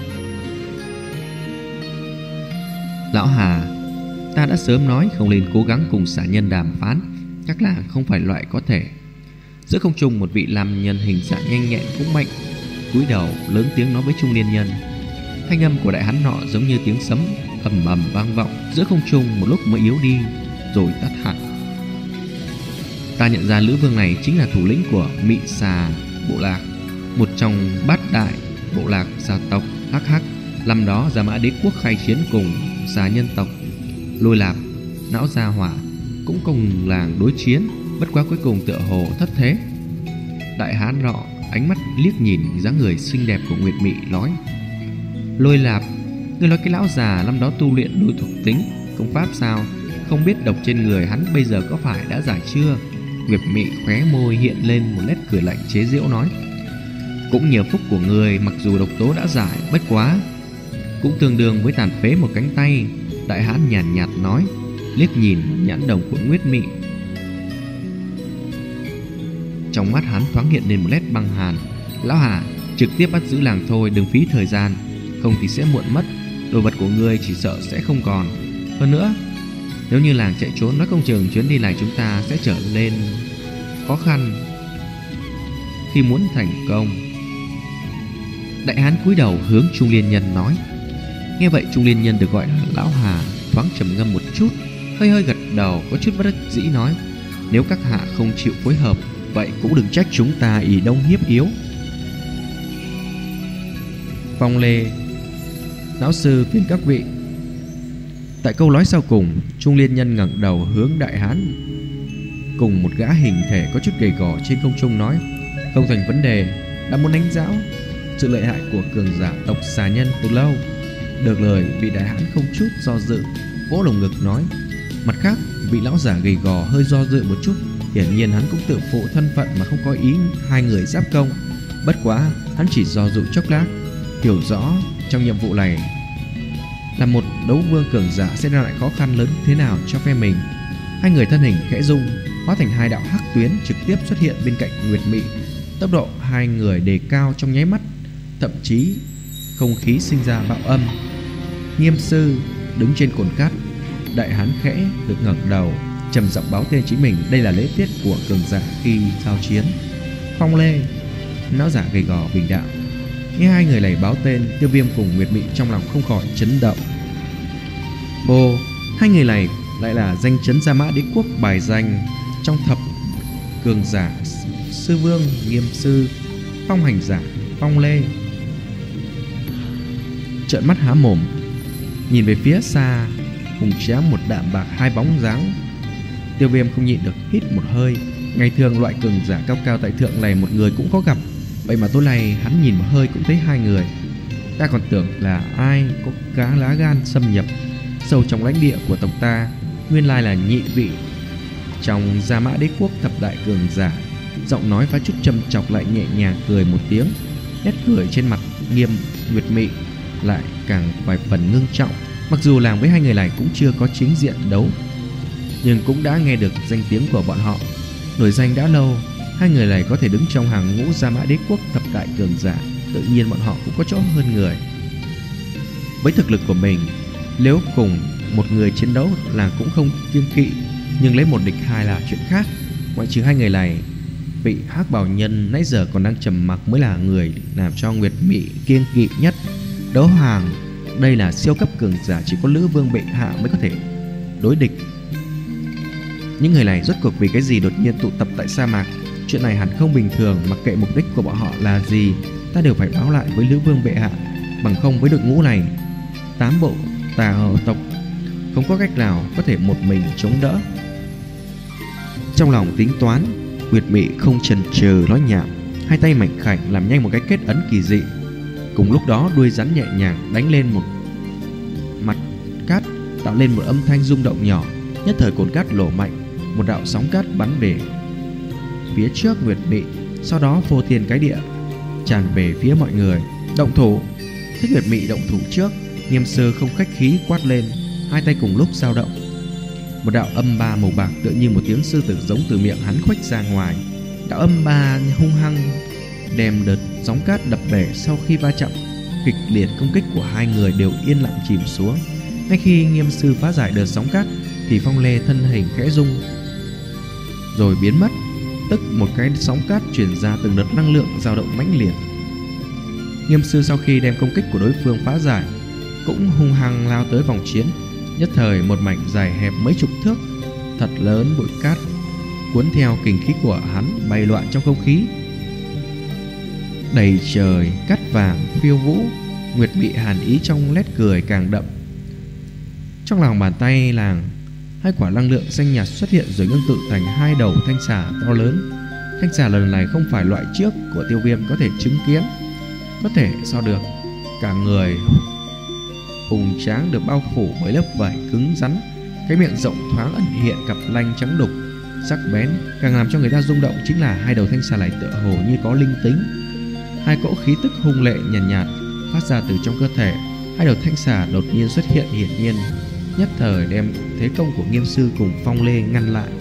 Lão Hà, ta đã sớm nói không nên cố gắng cùng xà nhân đàm phán, các làng không phải loại có thể. Giữa không trung, một vị nam nhân hình dạng nhanh nhẹn cũng mạnh, cúi đầu lớn tiếng nói với trung niên nhân. Thanh âm của đại hán nọ giống như tiếng sấm ầm ầm vang vọng giữa không trung, một lúc mới yếu đi rồi tắt hẳn. Ta nhận ra Lữ Vương này chính là thủ lĩnh của Mị Xà bộ lạc, một trong bát đại bộ lạc gia tộc. Hắc hắc, năm đó Gia Mã Đế quốc khai chiến cùng xà nhân tộc Lôi Lạp, Não Gia Hỏa cũng cùng làng đối chiến, bất quá cuối cùng tựa hồ thất thế. Đại hán nọ ánh mắt liếc nhìn dáng người xinh đẹp của Nguyệt Mị nói, Lôi Lạp, ngươi nói cái lão già năm đó tu luyện đối thuộc tính công pháp sao? Không biết độc trên người hắn bây giờ có phải đã giải chưa? Nguyệt Mị khóe môi hiện lên một nét cười lạnh chế giễu nói, cũng nhờ phúc của người, mặc dù độc tố đã giải, bất quá cũng tương đương với tàn phế một cánh tay. Đại hán nhàn nhạt nói, liếc nhìn nhãn đồng của Nguyệt Mị. Trong mắt hắn thoáng hiện lên một nét băng hàn. Lão Hà, trực tiếp bắt giữ làng thôi, đừng phí thời gian, không thì sẽ muộn mất. Đồ vật của ngươi chỉ sợ sẽ không còn. Hơn nữa, nếu như làng chạy trốn, nói không chừng chuyến đi này chúng ta sẽ trở nên khó khăn khi muốn thành công. Đại hán cúi đầu hướng trung niên nhân nói. Nghe vậy, trung niên nhân được gọi là Lão Hà thoáng trầm ngâm một chút, hơi hơi gật đầu, có chút bất đắc dĩ nói, nếu các hạ không chịu phối hợp, vậy cũng đừng trách chúng ta ỷ đông hiếp yếu. Phong Lê, lão sư phiền các vị. Tại câu nói sau cùng, trung niên nhân ngẩng đầu hướng đại hán cùng một gã hình thể có chút gầy gò trên không trung nói, không thành vấn đề, đã muốn đánh giáo sự lợi hại của cường giả tộc xà nhân từ lâu. Được lời, vị đại hán không chút do dự vỗ lồng ngực nói. Mặt khác, vị lão giả gầy gò hơi do dự một chút, hiển nhiên hắn cũng tự phụ thân phận mà không có ý hai người giáp công. Bất quá hắn chỉ do dự chốc lát, hiểu rõ trong nhiệm vụ này là một đấu vương cường giả sẽ đem lại khó khăn lớn thế nào cho phe mình. Hai người thân hình khẽ rung, hóa thành hai đạo hắc tuyến trực tiếp xuất hiện bên cạnh Nguyệt Mị. Tốc độ hai người đề cao trong nháy mắt, thậm chí không khí sinh ra bạo âm. Nghiêm sư đứng trên cồn cát, đại hán khẽ được ngẩng đầu, trầm giọng báo tên chính mình. Đây là lễ tiết của cường giả khi giao chiến. Phong Lê, lão giả gầy gò bình đạo. Nghe hai người này báo tên, Tiêu Viêm cùng Nguyệt Mị trong lòng không khỏi chấn động. Bồ, hai người này lại là danh chấn Gia Mã Đế quốc bài danh trong thập cường giả: sư vương Nghiêm sư, phong hành giả Phong Lê. Trợn mắt há mồm nhìn về phía xa, cùng chém một đạm bạc hai bóng dáng. Tiêu Viêm không nhịn được hít một hơi. Ngày thường loại cường giả cao cao tại thượng này một người cũng có gặp, vậy mà tối nay hắn nhìn một hơi cũng thấy hai người. Ta còn tưởng là ai có cá lá gan xâm nhập sâu trong lãnh địa của tộc ta, nguyên lai là nhị vị trong Gia Mã Đế quốc thập đại cường giả. Giọng nói phá chút châm chọc lại nhẹ nhàng cười một tiếng. Nét cười trên mặt Nghiêm Nguyệt Mị lại càng vài phần ngưng trọng. Mặc dù làng với hai người này cũng chưa có chính diện đấu, nhưng cũng đã nghe được danh tiếng của bọn họ. Nổi danh đã lâu, hai người này có thể đứng trong hàng ngũ Gia Mã Đế quốc thập đại cường giả, tự nhiên bọn họ cũng có chỗ hơn người. Với thực lực của mình, nếu cùng một người chiến đấu là cũng không kiêng kỵ, nhưng lấy một địch hai là chuyện khác. Ngoại trừ hai người này, vị Hắc Bảo Nhân nãy giờ còn đang trầm mặc mới là người làm cho Nguyệt Mị kiêng kỵ nhất. Đấu Hoàng, đây là siêu cấp cường giả, chỉ có Lữ Vương bệ hạ mới có thể đối địch. Những người này rốt cuộc vì cái gì đột nhiên tụ tập tại sa mạc? Chuyện này hẳn không bình thường. Mặc kệ mục đích của bọn họ là gì, ta đều phải báo lại với Lữ Vương bệ hạ, bằng không với đội ngũ này, tám bộ tà tộc không có cách nào có thể một mình chống đỡ. Trong lòng tính toán, Nguyệt Mị không chần chừ nói nhảm, hai tay mảnh khảnh làm nhanh một cái kết ấn kỳ dị. Cùng lúc đó đuôi rắn nhẹ nhàng đánh lên một mặt cát, tạo lên một âm thanh rung động nhỏ. Nhất thời cồn cát nổ mạnh, một đạo sóng cát bắn về phía trước Nguyệt Mị, sau đó phô thiên cái địa tràn về phía mọi người. Động thủ! Thích Nguyệt Mị động thủ trước, Nghiêm sư không khách khí quát lên, hai tay cùng lúc dao động. Một đạo âm ba màu bạc tựa như một tiếng sư tử giống từ miệng hắn khuếch ra ngoài. Đạo âm ba hung hăng đem đợt sóng cát đập bể. Sau khi va chạm kịch liệt, công kích của hai người đều yên lặng chìm xuống. Ngay khi Nghiêm sư phá giải đợt sóng cát thì Phong Lê thân hình khẽ rung rồi biến mất, tức một cái sóng cát truyền ra từng đợt năng lượng dao động mãnh liệt. Nghiêm sư sau khi đem công kích của đối phương phá giải cũng hung hăng lao tới vòng chiến. Nhất thời một mảnh dài hẹp mấy chục thước thật lớn bụi cát cuốn theo kình khí của hắn bay loạn trong không khí. Đầy trời cát vàng phiêu vũ. Nguyệt Mị hàn ý trong nét cười càng đậm. Trong lòng bàn tay làng, hai quả năng lượng xanh nhạt xuất hiện rồi ngưng tụ thành hai đầu thanh xà to lớn. Thanh xà lần này không phải loại trước của Tiêu Viêm có thể chứng kiến, có thể so được. Cả người hùng tráng được bao phủ bởi lớp vảy cứng rắn, cái miệng rộng thoáng ẩn hiện cặp lanh trắng đục sắc bén. Càng làm cho người ta rung động chính là hai đầu thanh xà này tựa hồ như có linh tính. Hai cỗ khí tức hung lệ nhàn nhạt, nhạt phát ra từ trong cơ thể hai đầu thanh xà đột nhiên xuất hiện, hiển nhiên nhất thời đem thế công của Nghiêm sư cùng Phong Lê ngăn lại.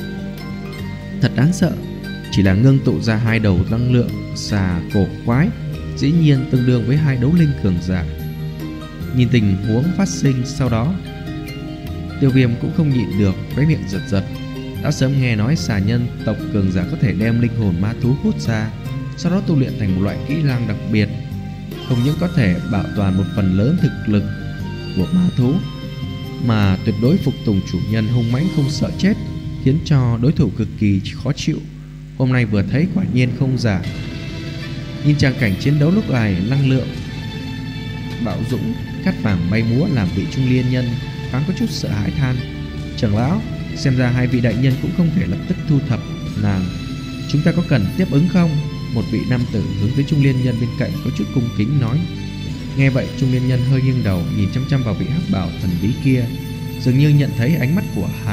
Thật đáng sợ, chỉ là ngưng tụ ra hai đầu năng lượng xà cổ quái, dĩ nhiên tương đương với hai đấu linh cường giả. Nhìn tình huống phát sinh sau đó, Tiêu Viêm cũng không nhịn được cái miệng giật giật. Đã sớm nghe nói xà nhân tộc cường giả có thể đem linh hồn ma thú hút ra, sau đó tu luyện thành một loại kỹ năng đặc biệt, không những có thể bảo toàn một phần lớn thực lực của ma thú, mà tuyệt đối phục tùng chủ nhân hung mãnh không sợ chết, khiến cho đối thủ cực kỳ khó chịu. Hôm nay vừa thấy quả nhiên không giả. Nhìn trang cảnh chiến đấu lúc này, năng lượng bạo dũng, cát vàng bay múa làm vị trung niên nhân thoáng có chút sợ hãi than: trưởng lão, xem ra hai vị đại nhân cũng không thể lập tức thu thập nàng, chúng ta có cần tiếp ứng không? Một vị nam tử hướng tới trung niên nhân bên cạnh có chút cung kính nói. Nghe vậy, trung niên nhân hơi nghiêng đầu nhìn chăm chăm vào vị hắc bảo thần bí kia, dường như nhận thấy ánh mắt của hắn.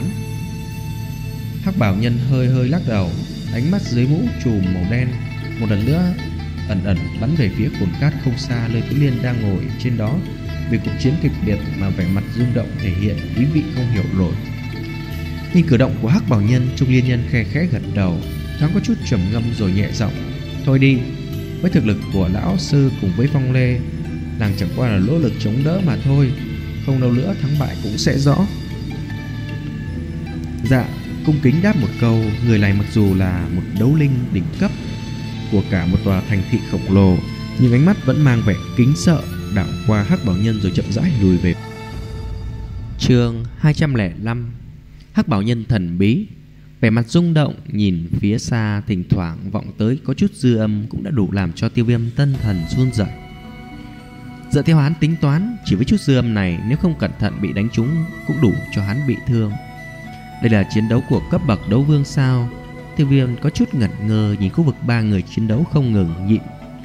Hắc bảo nhân hơi hơi lắc đầu, ánh mắt dưới mũ trùm màu đen một lần nữa ẩn ẩn bắn về phía cồn cát không xa nơi Thiếu Liên đang ngồi trên đó. Vì cuộc chiến kịch liệt mà vẻ mặt rung động thể hiện ý vị không hiểu nổi. Nhìn cử động của hắc bảo nhân, trung niên nhân khe khẽ gật đầu, thoáng có chút trầm ngâm rồi nhẹ giọng: thôi đi, với thực lực của lão sư cùng với Phong Lê, nàng chẳng qua là nỗ lực chống đỡ mà thôi. không lâu nữa thắng bại cũng sẽ rõ. Dạ, cung kính đáp một câu. Người này mặc dù là một đấu linh đỉnh cấp của cả một tòa thành thị khổng lồ, nhưng ánh mắt vẫn mang vẻ kính sợ, đảo qua Hắc Bảo Nhân rồi chậm rãi lùi về. Chương hai trăm lẻ năm. Hắc Bảo Nhân thần bí. Vẻ mặt rung động, nhìn phía xa thỉnh thoảng vọng tới có chút dư âm cũng đã đủ làm cho Tiêu Viêm tân thần run rẩy. Dựa theo hắn tính toán, chỉ với chút dư âm này, nếu không cẩn thận bị đánh trúng cũng đủ cho hắn bị thương. Đây là chiến đấu của cấp bậc đấu vương sao? Tiêu Viêm có chút ngẩn ngơ nhìn khu vực ba người chiến đấu không ngừng, nhịn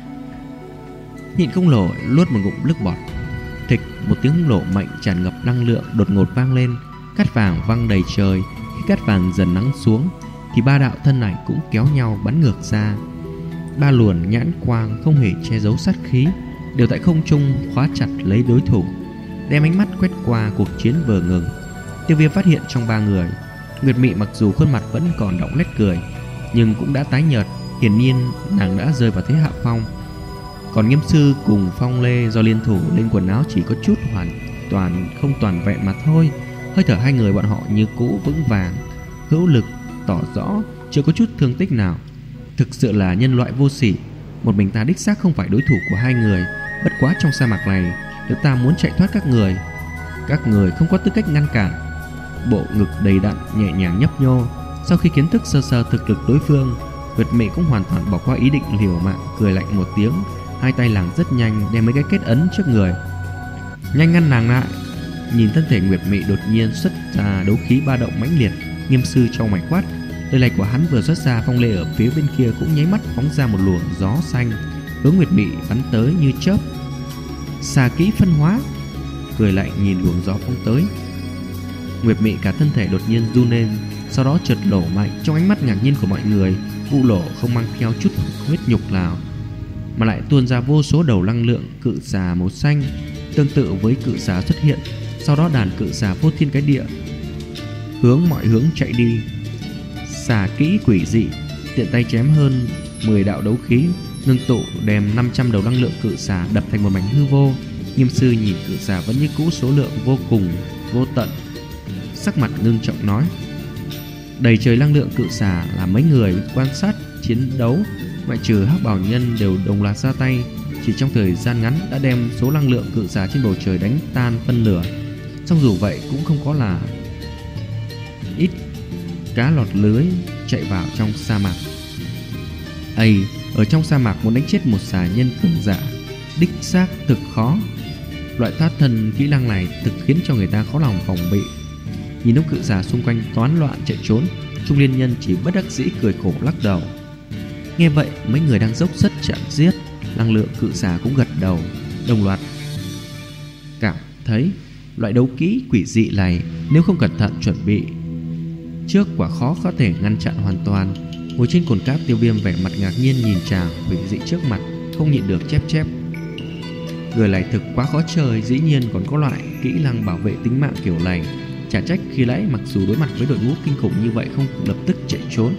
nhịn không nổi luốt một ngụm nước bọt. Thịch, một tiếng nổ mạnh tràn ngập năng lượng đột ngột vang lên, cát vàng văng đầy trời. Khi cát vàng dần lắng xuống thì ba đạo thân ảnh cũng kéo nhau bắn ngược ra. Ba luồn nhãn quang không hề che giấu sát khí, đều tại không trung khóa chặt lấy đối thủ. Đem ánh mắt quét qua cuộc chiến vừa ngừng, Tiêu Viêm phát hiện trong ba người, Nguyệt Mị mặc dù khuôn mặt vẫn còn đọng nét cười, nhưng cũng đã tái nhợt, hiển nhiên nàng đã rơi vào thế hạ phong. Còn Nghiêm Sư cùng Phong Lê do liên thủ lên quần áo chỉ có chút hoàn toàn không toàn vẹn mà thôi. Hơi thở hai người bọn họ như cũ vững vàng, hữu lực, tỏ rõ chưa có chút thương tích nào. Thực sự là nhân loại vô sỉ. Một mình ta đích xác không phải đối thủ của hai người. Bất quá trong sa mạc này, nếu ta muốn chạy thoát các người, các người không có tư cách ngăn cản. Bộ ngực đầy đặn nhẹ nhàng nhấp nhô. Sau khi kiến thức sơ sơ thực lực đối phương, Nguyệt Mị cũng hoàn toàn bỏ qua ý định liều mạng, cười lạnh một tiếng, hai tay làng rất nhanh đem mấy cái kết ấn trước người, nhanh ngăn nàng lại. Nhìn thân thể Nguyệt Mị đột nhiên xuất ra đấu khí ba động mãnh liệt, Nghiêm Sư trong mày quát. Lời này của hắn vừa xuất ra, Phong Lê ở phía bên kia cũng nháy mắt phóng ra một luồng gió xanh hướng Nguyệt Mị bắn tới như chớp. Xà kỹ phân hóa. Cười lạnh nhìn luồng gió phóng tới, Nguyệt Mị cả thân thể đột nhiên run lên, sau đó chợt nổ mạnh. Trong ánh mắt ngạc nhiên của mọi người, vụ nổ không mang theo chút huyết nhục nào, mà lại tuôn ra vô số đầu năng lượng cự xà màu xanh, tương tự với cự xà xuất hiện. Sau đó đàn cự xà phô thiên cái địa hướng mọi hướng chạy đi. Xà kỹ quỷ dị, tiện tay chém hơn mười đạo đấu khí ngưng tụ, đem năm trăm đầu năng lượng cự xà đập thành một mảnh hư vô. Nghiêm Sư nhìn cự xà vẫn như cũ, số lượng vô cùng vô tận, sắc mặt ngưng trọng nói: đầy trời năng lượng cự xà. Là mấy người quan sát chiến đấu, ngoại trừ Hắc Bảo Nhân đều đồng loạt ra tay, chỉ trong thời gian ngắn đã đem số năng lượng cự xà trên bầu trời đánh tan phân nửa. Song dù vậy cũng không có là ít cá lọt lưới chạy vào trong sa mạc. Ây, ở trong sa mạc muốn đánh chết một xà nhân cường giả đích xác thực khó. Loại thoát thân kỹ năng này thực khiến cho người ta khó lòng phòng bị. Nhìn đống cự xà xung quanh toán loạn chạy trốn, Trung Liên Nhân chỉ bất đắc dĩ cười khổ lắc đầu. Nghe vậy, mấy người đang dốc sức chặn giết năng lượng cự xà cũng gật đầu, đồng loạt cảm thấy loại đấu kỹ quỷ dị này nếu không cẩn thận chuẩn bị trước quả khó có thể ngăn chặn hoàn toàn. Ngồi trên cồn cát, Tiêu Viêm vẻ mặt ngạc nhiên nhìn chàng quỷ dị trước mặt, không nhịn được chép chép: người này thực quá khó chơi, dĩ nhiên còn có loại kỹ năng bảo vệ tính mạng kiểu này. Chả trách khi nãy mặc dù đối mặt với đội ngũ kinh khủng như vậy không lập tức chạy trốn.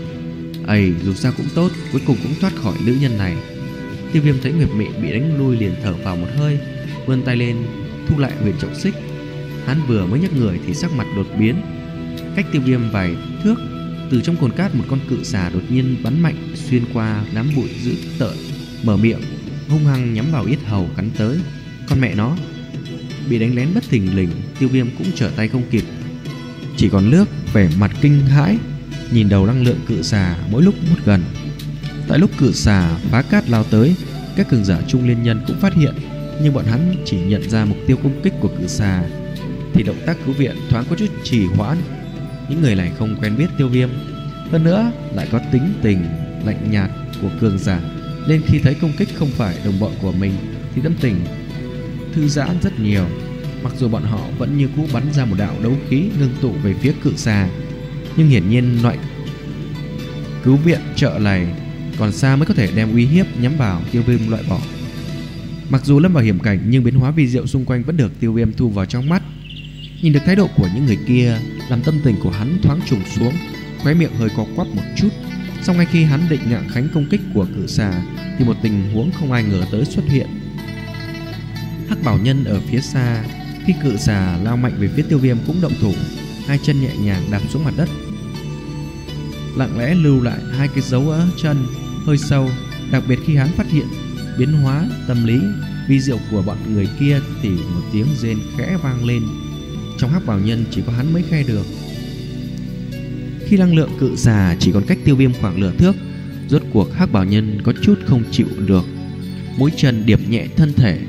Ây, dù sao cũng tốt, cuối cùng cũng thoát khỏi nữ nhân này. Tiêu Viêm thấy Nguyệt Mị bị đánh lui liền thở vào một hơi, vươn tay lên thu lại huyền trọng xích. Hắn vừa mới nhấc người thì sắc mặt đột biến. Cách Tiêu Viêm vài thước, từ trong cồn cát một con cự xà đột nhiên bắn mạnh xuyên qua đám bụi dữ tợn, mở miệng hung hăng nhắm vào yết hầu cắn tới. Con mẹ nó! Bị đánh lén bất thình lình, Tiêu Viêm cũng trở tay không kịp, chỉ còn nước vẻ mặt kinh hãi nhìn đầu năng lượng cự xà mỗi lúc một gần. Tại lúc cự xà phá cát lao tới, các cường giả Trung Liên Nhân cũng phát hiện, nhưng bọn hắn chỉ nhận ra mục tiêu công kích của cự xà thì động tác cứu viện thoáng có chút trì hoãn. Những người này không quen biết Tiêu Viêm, hơn nữa lại có tính tình lạnh nhạt của cường giả, nên khi thấy công kích không phải đồng bọn của mình thì tâm tình thư giãn rất nhiều. Mặc dù bọn họ vẫn như cũ bắn ra một đạo đấu khí ngưng tụ về phía cự xà, nhưng hiển nhiên loại cứu viện trợ này còn xa mới có thể đem uy hiếp nhắm vào Tiêu Viêm loại bỏ. Mặc dù lâm vào hiểm cảnh, nhưng biến hóa vi diệu xung quanh vẫn được Tiêu Viêm thu vào trong mắt. Nhìn được thái độ của những người kia, làm tâm tình của hắn thoáng trùng xuống, khóe miệng hơi co quắp một chút. Sau ngay khi hắn định ngạng khánh công kích của cự xà thì một tình huống không ai ngờ tới xuất hiện. Hắc Bảo Nhân ở phía xa Khi cự xà lao mạnh về phía Tiêu Viêm cũng động thủ, hai chân nhẹ nhàng đạp xuống mặt đất, lặng lẽ lưu lại hai cái dấu ở chân hơi sâu. Đặc biệt khi hắn phát hiện biến hóa tâm lý vi diệu của bọn người kia thì một tiếng rên khẽ vang lên. Trong Hắc Bào Nhân chỉ có hắn mới khai được. Khi năng lượng cự xà chỉ còn cách Tiêu Viêm khoảng nửa thước, rốt cuộc Hắc Bào Nhân có chút không chịu được, mũi chân điệp nhẹ thân thể,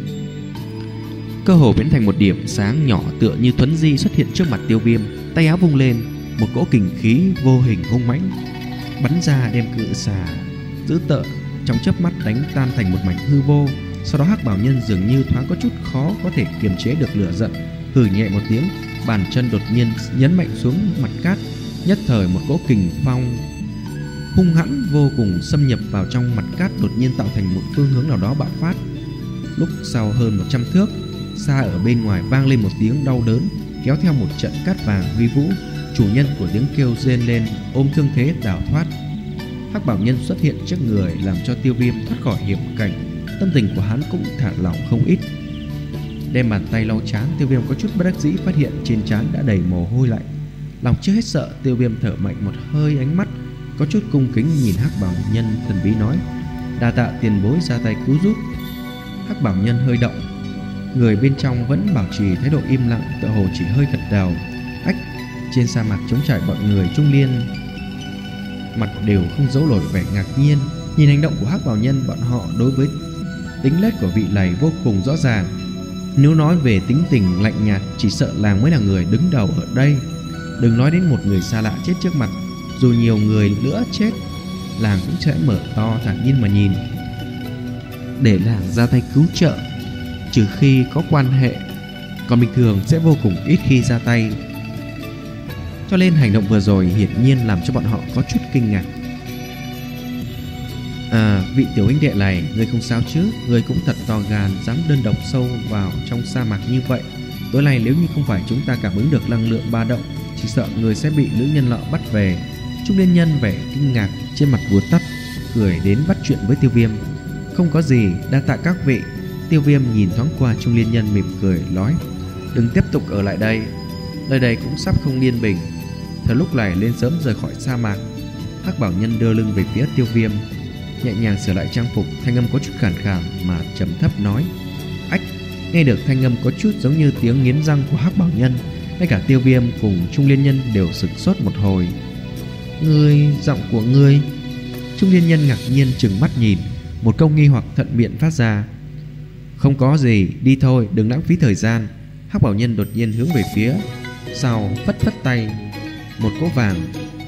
cơ hồ biến thành một điểm sáng nhỏ tựa như thuấn di xuất hiện trước mặt Tiêu Viêm. Tay áo vung lên, một cỗ kình khí vô hình hung mãnh bắn ra, đem cự xà dữ tợn trong chớp mắt đánh tan thành một mảnh hư vô. Sau đó Hắc Bào Nhân dường như thoáng có chút khó có thể kiềm chế được lửa giận, hừ nhẹ một tiếng, bàn chân đột nhiên nhấn mạnh xuống mặt cát. Nhất thời một cỗ kình phong hung hãn vô cùng xâm nhập vào trong mặt cát, đột nhiên tạo thành một phương hướng nào đó bạo phát. Lúc sau hơn một trăm thước, xa ở bên ngoài vang lên một tiếng đau đớn, kéo theo một trận cát vàng huy vũ. Chủ nhân của tiếng kêu rên lên, ôm thương thế đào thoát. Hắc Bào Nhân xuất hiện trước người làm cho Tiêu Viêm thoát khỏi hiểm cảnh, tâm tình của hắn cũng thả lỏng không ít. Đem bàn tay lau trán, Tiêu Viêm có chút bất đắc dĩ phát hiện trên trán đã đầy mồ hôi lạnh. Lòng chưa hết sợ, Tiêu Viêm thở mạnh một hơi, ánh mắt có chút cung kính nhìn Hắc Bào Nhân thần bí nói: đa tạ tiền bối ra tay cứu giúp. Hắc Bào Nhân hơi động, người bên trong vẫn bảo trì thái độ im lặng, tựa hồ chỉ hơi gật đầu. Ách! Trên sa mạc trống trải, bọn người Trung Liên mặt đều không giấu nổi vẻ ngạc nhiên. Nhìn hành động của Hắc Bào Nhân, bọn họ đối với tính nết của vị này vô cùng rõ ràng. Nếu nói về tính tình lạnh nhạt, chỉ sợ làng mới là người đứng đầu ở đây. Đừng nói đến một người xa lạ chết trước mặt, dù nhiều người nữa chết, làng cũng sẽ mở to thản nhiên mà nhìn. Để làng ra tay cứu trợ, trừ khi có quan hệ, còn bình thường sẽ vô cùng ít khi ra tay. Cho nên hành động vừa rồi hiển nhiên làm cho bọn họ có chút kinh ngạc. À, vị tiểu huynh đệ này, ngươi không sao chứ? Ngươi cũng thật to gan, dám đơn độc sâu vào trong sa mạc như vậy. Tối nay nếu như không phải chúng ta cảm ứng được năng lượng ba động, chỉ sợ người sẽ bị nữ nhân lọ bắt về. Trung niên nhân vẻ kinh ngạc trên mặt vụt tắt, cười đến bắt chuyện với Tiêu Viêm. Không có gì, đa tạ các vị. Tiêu Viêm nhìn thoáng qua trung niên nhân mỉm cười nói: đừng tiếp tục ở lại đây, nơi đây cũng sắp không yên bình. Thời lúc này lên sớm rời khỏi sa mạc. Hắc Bảo Nhân đưa lưng về phía Tiêu Viêm, nhẹ nhàng sửa lại trang phục, thanh âm có chút khàn khàn mà trầm thấp nói: ách! Nghe được thanh âm có chút giống như tiếng nghiến răng của Hắc Bảo Nhân, ngay cả Tiêu Viêm cùng trung niên nhân đều sửng sốt một hồi. Ngươi, giọng của ngươi? Trung niên nhân ngạc nhiên trừng mắt nhìn, một câu nghi hoặc thuận miệng phát ra: không có gì, đi thôi, đừng lãng phí thời gian. Hắc Bảo Nhân đột nhiên hướng về phía sau phất phất tay, một cỗ vàng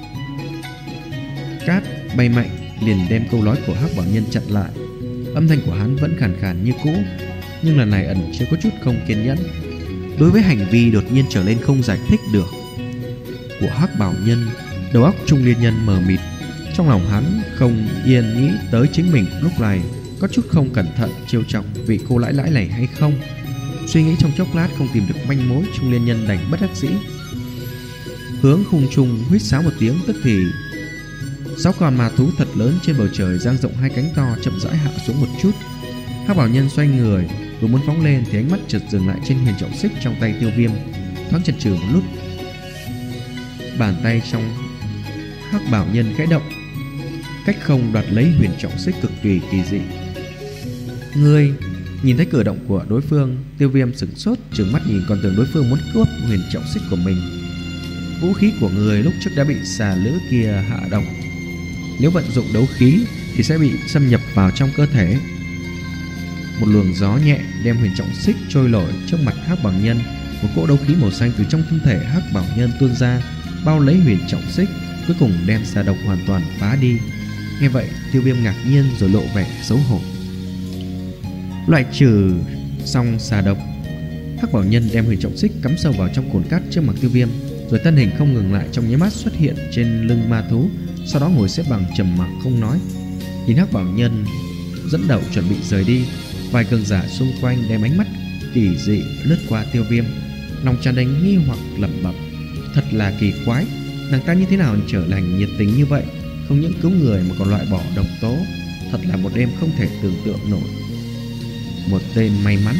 cát bay mạnh liền đem câu nói của Hắc Bảo Nhân chặn lại. Âm thanh của hắn vẫn khàn khàn như cũ, nhưng lần này ẩn chứa có chút không kiên nhẫn. Đối với hành vi đột nhiên trở lên không giải thích được của Hắc Bảo Nhân, đầu óc trung niên nhân mờ mịt. Trong lòng hắn không yên nghĩ tới chính mình lúc này có chút không cẩn thận trêu chọc vị cô lãi lãi này hay không. Suy nghĩ trong chốc lát không tìm được manh mối, trung niên nhân đành bất đắc dĩ hướng khung trung huýt sáo một tiếng, tức thì sáu con ma thú thật lớn trên bầu trời dang rộng hai cánh to chậm rãi hạ xuống một chút. Hắc Bảo Nhân xoay người vừa muốn phóng lên thì ánh mắt chợt dừng lại trên huyền trọng xích trong tay Tiêu Viêm, thoáng chần chừ một lúc. Bàn tay trong Hắc Bảo Nhân khẽ động, cách không đoạt lấy huyền trọng xích cực kỳ kỳ dị. Ngươi? Nhìn thấy cử động của đối phương, Tiêu Viêm sửng sốt, trừng mắt nhìn, còn tưởng đối phương muốn cướp huyền trọng xích của mình. Vũ khí của người lúc trước đã bị xà lữ kia hạ độc, nếu vận dụng đấu khí thì sẽ bị xâm nhập vào trong cơ thể. Một luồng gió nhẹ đem huyền trọng xích trôi nổi trước mặt Hắc Bảo Nhân. Một cỗ đấu khí màu xanh từ trong thân thể Hắc Bảo Nhân tuôn ra, bao lấy huyền trọng xích, cuối cùng đem xà độc hoàn toàn phá đi. Nghe vậy, Tiêu Viêm ngạc nhiên rồi lộ vẻ xấu hổ. Loại trừ xong xà độc, Hắc Bảo Nhân đem huyền trọng xích cắm sâu vào trong cồn cát trước mặt Tiêu Viêm, rồi thân hình không ngừng lại trong nháy mắt xuất hiện trên lưng ma thú, sau đó ngồi xếp bằng trầm mặc không nói. Nhìn Hắc Bảo Nhân dẫn đầu chuẩn bị rời đi, vài cường giả xung quanh đem ánh mắt kỳ dị lướt qua Tiêu Viêm, lòng tràn đầy nghi hoặc lẩm bẩm: thật là kỳ quái, nàng ta như thế nào trở thành nhiệt tình như vậy, không những cứu người mà còn loại bỏ độc tố, thật là một đêm không thể tưởng tượng nổi. Một tên may mắn.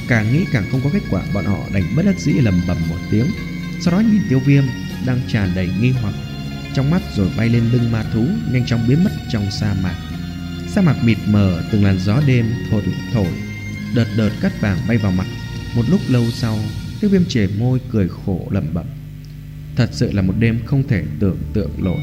Càng nghĩ càng không có kết quả, bọn họ đành bất đắc dĩ lầm bầm một tiếng. Sau đó nhìn Tiêu Viêm đang tràn đầy nghi hoặc trong mắt, rồi bay lên lưng ma thú, nhanh chóng biến mất trong sa mạc. Sa mạc mịt mờ, từng làn gió đêm thổi thổi, đợt đợt cát vàng bay vào mặt. Một lúc lâu sau, Tiêu Viêm chề môi cười khổ lẩm bẩm: thật sự là một đêm không thể tưởng tượng nổi.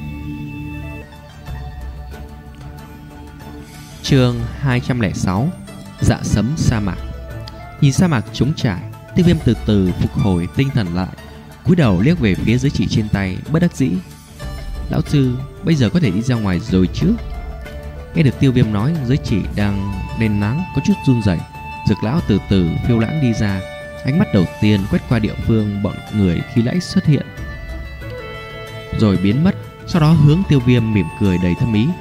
Chương hai trăm lẻ sáu. Dạ sấm sa mạc. Nhìn sa mạc trống trải, Tiêu Viêm từ từ phục hồi tinh thần lại, cúi đầu liếc về phía giới chỉ trên tay, bất đắc dĩ: lão sư, bây giờ có thể đi ra ngoài rồi chứ? Nghe được Tiêu Viêm nói, giới chỉ đang đen nắng có chút run rẩy. Dược lão từ từ phiêu lãng đi ra, ánh mắt đầu tiên quét qua địa phương bọn người khi nãy xuất hiện, rồi biến mất. Sau đó hướng Tiêu Viêm mỉm cười đầy thâm ý: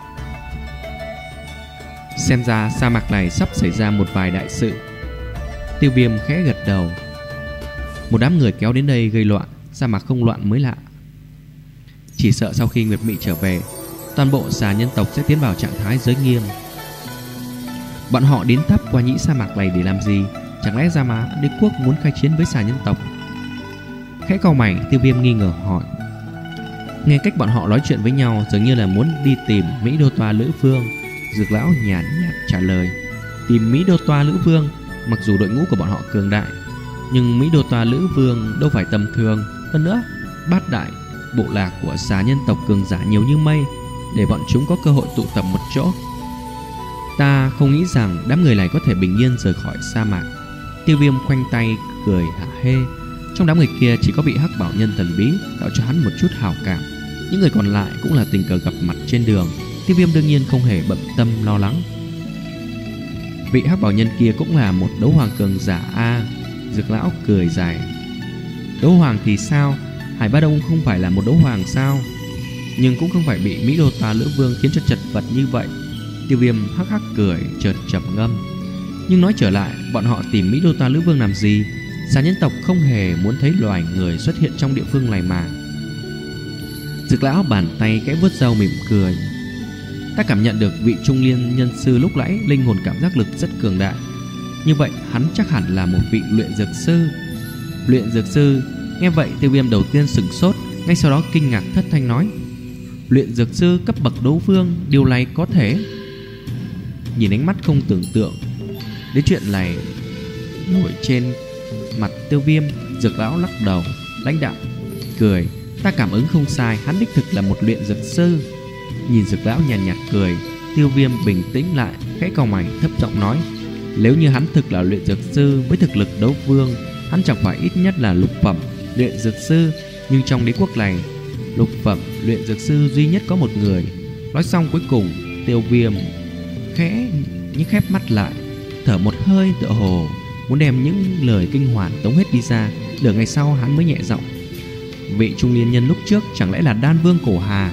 xem ra sa mạc này sắp xảy ra một vài đại sự. Tiêu Viêm khẽ gật đầu. Một đám người kéo đến đây gây loạn, sa mạc không loạn mới lạ. Chỉ sợ sau khi Nguyệt Mị trở về, toàn bộ xà nhân tộc sẽ tiến vào trạng thái giới nghiêm. Bọn họ đến tháp qua nhĩ sa mạc này để làm gì? Chẳng lẽ Gia Mã Đế quốc muốn khai chiến với xà nhân tộc? Khẽ cau mày, Tiêu Viêm nghi ngờ hỏi. Nghe cách bọn họ nói chuyện với nhau, dường như là muốn đi tìm Mỹ Đô Toa Lữ Vương. Dược lão nhàn nhạt trả lời: tìm Mỹ Đô Toa Lữ Vương? Mặc dù đội ngũ của bọn họ cường đại, nhưng Mỹ Đô Toa Lữ Vương đâu phải tầm thường. Hơn nữa, bát đại bộ lạc của xà nhân tộc cường giả nhiều như mây, để bọn chúng có cơ hội tụ tập một chỗ. Ta không nghĩ rằng đám người này có thể bình yên rời khỏi sa mạc. Tiêu Viêm khoanh tay cười hả hê. Trong đám người kia chỉ có vị Hắc Bảo Nhân thần bí tạo cho hắn một chút hảo cảm. Những người còn lại cũng là tình cờ gặp mặt trên đường. Tiêu Viêm đương nhiên không hề bận tâm lo lắng. Vị Hắc Bảo Nhân kia cũng là một đấu hoàng cường giả a. À, Dược lão cười dài. Đấu hoàng thì sao? Hải Ba Đông không phải là một đấu hoàng sao? Nhưng cũng không phải bị Mỹ Đô Toa Lữ Vương khiến cho chật vật như vậy. Tiêu Viêm hắc hắc cười, chợt trầm ngâm. Nhưng nói trở lại, bọn họ tìm Mỹ Đô Toa Lữ Vương làm gì? Xà nhân tộc không hề muốn thấy loài người xuất hiện trong địa phương này mà. Dược lão bàn tay kẽ vuốt râu mỉm cười. Ta cảm nhận được vị trung niên nhân sư lúc nãy linh hồn cảm giác lực rất cường đại. Như vậy hắn chắc hẳn là một vị luyện dược sư. Luyện dược sư? Nghe vậy Tiêu Viêm đầu tiên sửng sốt, ngay sau đó kinh ngạc thất thanh nói: luyện dược sư cấp bậc đấu vương, điều này có thể? Nhìn ánh mắt không tưởng tượng đến chuyện này nổi trên mặt Tiêu Viêm, Dược lão lắc đầu lãnh đạm cười: ta cảm ứng không sai, hắn đích thực là một luyện dược sư. Nhìn Dược lão nhàn nhạt, nhạt cười, Tiêu Viêm bình tĩnh lại, khẽ cau mày thấp giọng nói: nếu như hắn thực là luyện dược sư với thực lực đấu vương, hắn chẳng phải ít nhất là lục phẩm luyện dược sư. Nhưng trong đế quốc này, lục phẩm luyện dược sư duy nhất có một người. Nói xong cuối cùng, Tiêu Viêm khẽ nhưng khép mắt lại, thở một hơi tựa hồ muốn đem những lời kinh hoàn tống hết đi ra. Nửa ngày sau hắn mới nhẹ giọng: vị trung niên nhân lúc trước chẳng lẽ là Đan Vương Cổ Hà?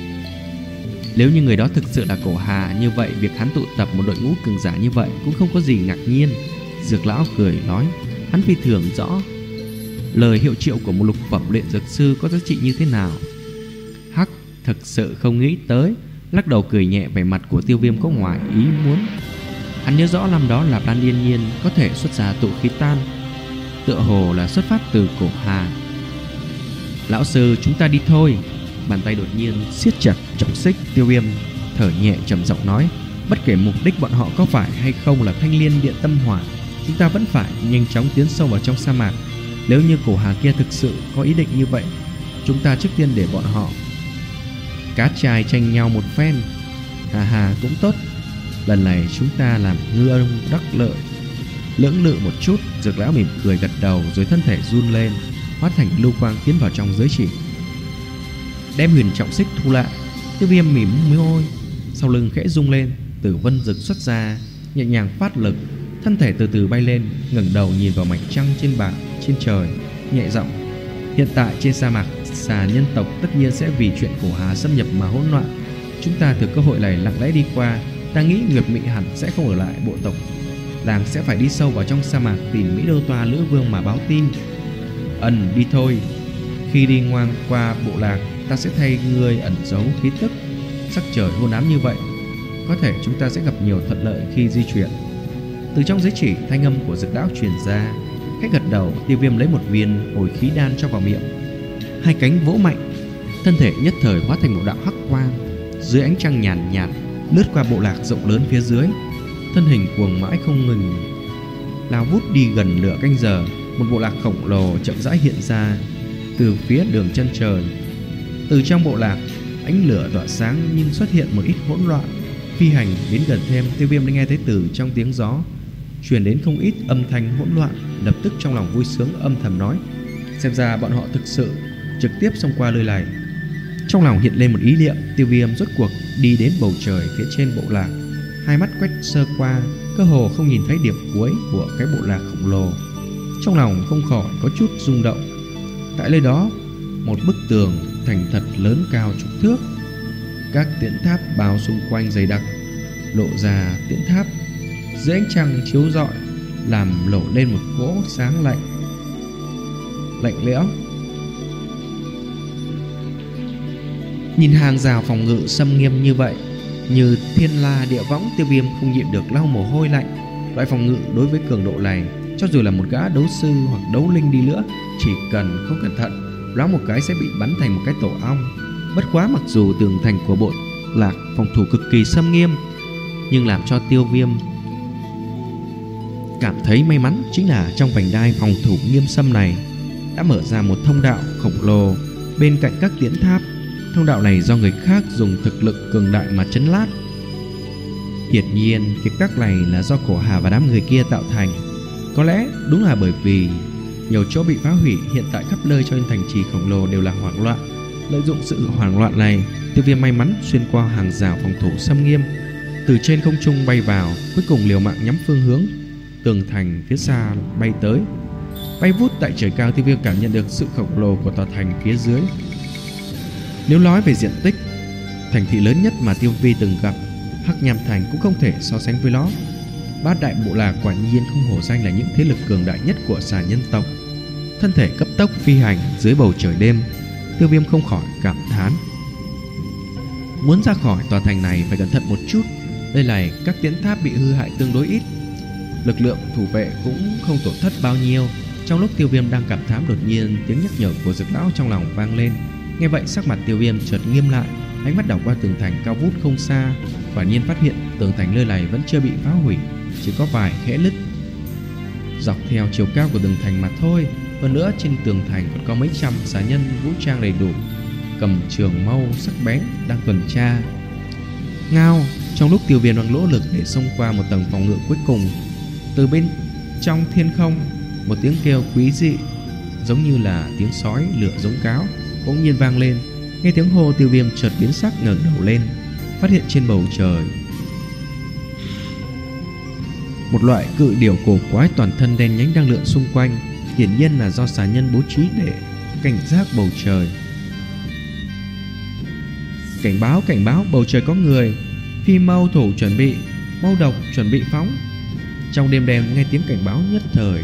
Nếu như người đó thực sự là Cổ Hà, như vậy việc hắn tụ tập một đội ngũ cường giả như vậy cũng không có gì ngạc nhiên. Dược lão cười nói: hắn phi thường rõ lời hiệu triệu của một lục phẩm luyện dược sư có giá trị như thế nào. Hắc, thực sự không nghĩ tới. Lắc đầu cười nhẹ, vẻ mặt của Tiêu Viêm có ngoài ý muốn. Hắn nhớ rõ năm đó là Đan Yên Nhiên có thể xuất ra tụ khí tan, tựa hồ là xuất phát từ Cổ Hà. Lão sư, chúng ta đi thôi. Bàn tay đột nhiên siết chặt trọng xích. Tiêu Viêm thở nhẹ trầm giọng nói: bất kể mục đích bọn họ có phải hay không là thanh liên điện tâm hỏa, chúng ta vẫn phải nhanh chóng tiến sâu vào trong sa mạc. Nếu như Cổ Hà kia thực sự có ý định như vậy, chúng ta trước tiên để bọn họ cá trai tranh nhau một phen. Hà hà, cũng tốt. Lần này chúng ta làm ngư ông đắc lợi. Lưỡng lự một chút, Dược lão mỉm cười gật đầu, rồi thân thể run lên, hóa thành lưu quang tiến vào trong giới chỉ, đem huyền trọng xích thu lại. Tiêu Viêm mỉm môi, sau lưng khẽ rung lên, Tử Vân Dực xuất ra, nhẹ nhàng phát lực, thân thể từ từ bay lên, ngẩng đầu nhìn vào mảnh trăng trên bảng trên trời, nhẹ giọng: hiện tại trên sa mạc, xà nhân tộc tất nhiên sẽ vì chuyện Cổ Hà xâm nhập mà hỗn loạn. Chúng ta thừa cơ hội này lặng lẽ đi qua. Ta nghĩ Nguyệt Mị hẳn sẽ không ở lại bộ tộc, nàng sẽ phải đi sâu vào trong sa mạc tìm Mỹ Đô Toa Lữ Vương mà báo tin. Ẩn đi thôi. Khi đi ngoan qua bộ lạc, ta sẽ thay ngươi ẩn giấu khí tức. Sắc trời hôn ám như vậy, có thể chúng ta sẽ gặp nhiều thuận lợi khi di chuyển. Từ trong giới chỉ, thanh âm của Dực Lão truyền ra. Khẽ gật đầu, Tiêu Viêm lấy một viên hồi khí đan cho vào miệng. Hai cánh vỗ mạnh, thân thể nhất thời hóa thành một đạo hắc quang, dưới ánh trăng nhàn nhạt, nhạt lướt qua bộ lạc rộng lớn phía dưới. Thân hình cuồng mãi không ngừng, lao vút đi gần nửa canh giờ. Một bộ lạc khổng lồ chậm rãi hiện ra từ phía đường chân trời. Từ trong bộ lạc, ánh lửa tỏa sáng nhưng xuất hiện một ít hỗn loạn. Phi hành đến gần thêm, Tiêu Viêm đã nghe thấy từ trong tiếng gió truyền đến không ít âm thanh hỗn loạn. Lập tức trong lòng vui sướng âm thầm nói: xem ra bọn họ thực sự trực tiếp xông qua nơi này. Trong lòng hiện lên một ý niệm, Tiêu Viêm rốt cuộc đi đến bầu trời phía trên bộ lạc. Hai mắt quét sơ qua, cơ hồ không nhìn thấy điểm cuối của cái bộ lạc khổng lồ. Trong lòng không khỏi có chút rung động. Tại nơi đó, một bức tường thành thật lớn cao chục thước, các tiễn tháp bao xung quanh dày đặc, lộ ra tiễn tháp dưới ánh trăng chiếu rọi, làm lộ lên một cỗ sáng lạnh lạnh lẽo. Nhìn hàng rào phòng ngự xâm nghiêm như vậy, như thiên la địa võng, Tiêu Viêm không nhịn được lau mồ hôi lạnh. Loại phòng ngự đối với cường độ này, cho dù là một gã đấu sư hoặc đấu linh đi nữa, chỉ cần không cẩn thận, loáng một cái sẽ bị bắn thành một cái tổ ong. Bất quá mặc dù tường thành của bộ lạc phòng thủ cực kỳ xâm nghiêm, nhưng làm cho Tiêu Viêm cảm thấy may mắn chính là trong vành đai phòng thủ nghiêm xâm này đã mở ra một thông đạo khổng lồ bên cạnh các tiễn tháp. Thông đạo này do người khác dùng thực lực cường đại mà trấn lát. Hiển nhiên cái các này là do Cổ Hà và đám người kia tạo thành. Có lẽ đúng là bởi vì nhiều chỗ bị phá hủy, hiện tại khắp nơi cho nên thành trì khổng lồ đều là hoảng loạn. Lợi dụng sự hoảng loạn này, Tiêu Viêm may mắn xuyên qua hàng rào phòng thủ xâm nghiêm, từ trên không trung bay vào, cuối cùng liều mạng nhắm phương hướng tường thành phía xa bay tới. Bay vút tại trời cao, Tiêu Viêm cảm nhận được sự khổng lồ của tòa thành phía dưới. Nếu nói về diện tích, thành thị lớn nhất mà Tiêu Vi từng gặp, Hắc Nham Thành cũng không thể so sánh với nó. Bát đại bộ lạc quả nhiên không hổ danh là những thế lực cường đại nhất của xà nhân tộc. Thân thể cấp tốc phi hành dưới bầu trời đêm, Tiêu Viêm không khỏi cảm thán. Muốn ra khỏi tòa thành này phải cẩn thận một chút. Đây này, các tiễn tháp bị hư hại tương đối ít, lực lượng thủ vệ cũng không tổn thất bao nhiêu. Trong lúc Tiêu Viêm đang cảm thán, đột nhiên tiếng nhắc nhở của Dực Lão trong lòng vang lên. Nghe vậy sắc mặt Tiêu Viêm chợt nghiêm lại, ánh mắt đảo qua tường thành cao vút không xa. Quả nhiên phát hiện tường thành nơi này vẫn chưa bị phá hủy, chỉ có vài kẽ nứt dọc theo chiều cao của tường thành mà thôi. Hơn nữa trên tường thành còn có mấy trăm xà nhân vũ trang đầy đủ, cầm trường mâu sắc bén đang tuần tra. Ngao, trong lúc Tiêu Viêm đang nỗ lực để xông qua một tầng phòng ngự cuối cùng, từ bên trong thiên không, một tiếng kêu quý dị giống như là tiếng sói lửa giống cáo bỗng nhiên vang lên. Nghe tiếng hô, Tiêu Viêm chợt biến sắc, ngẩng đầu lên, phát hiện trên bầu trời một loại cự điểu cổ quái toàn thân đen nhánh đang lượn xung quanh, hiển nhiên là do xà nhân bố trí để cảnh giác bầu trời. Cảnh báo, cảnh báo, bầu trời có người, phi mâu thủ chuẩn bị, mâu độc chuẩn bị phóng. Trong đêm đen nghe tiếng cảnh báo nhất thời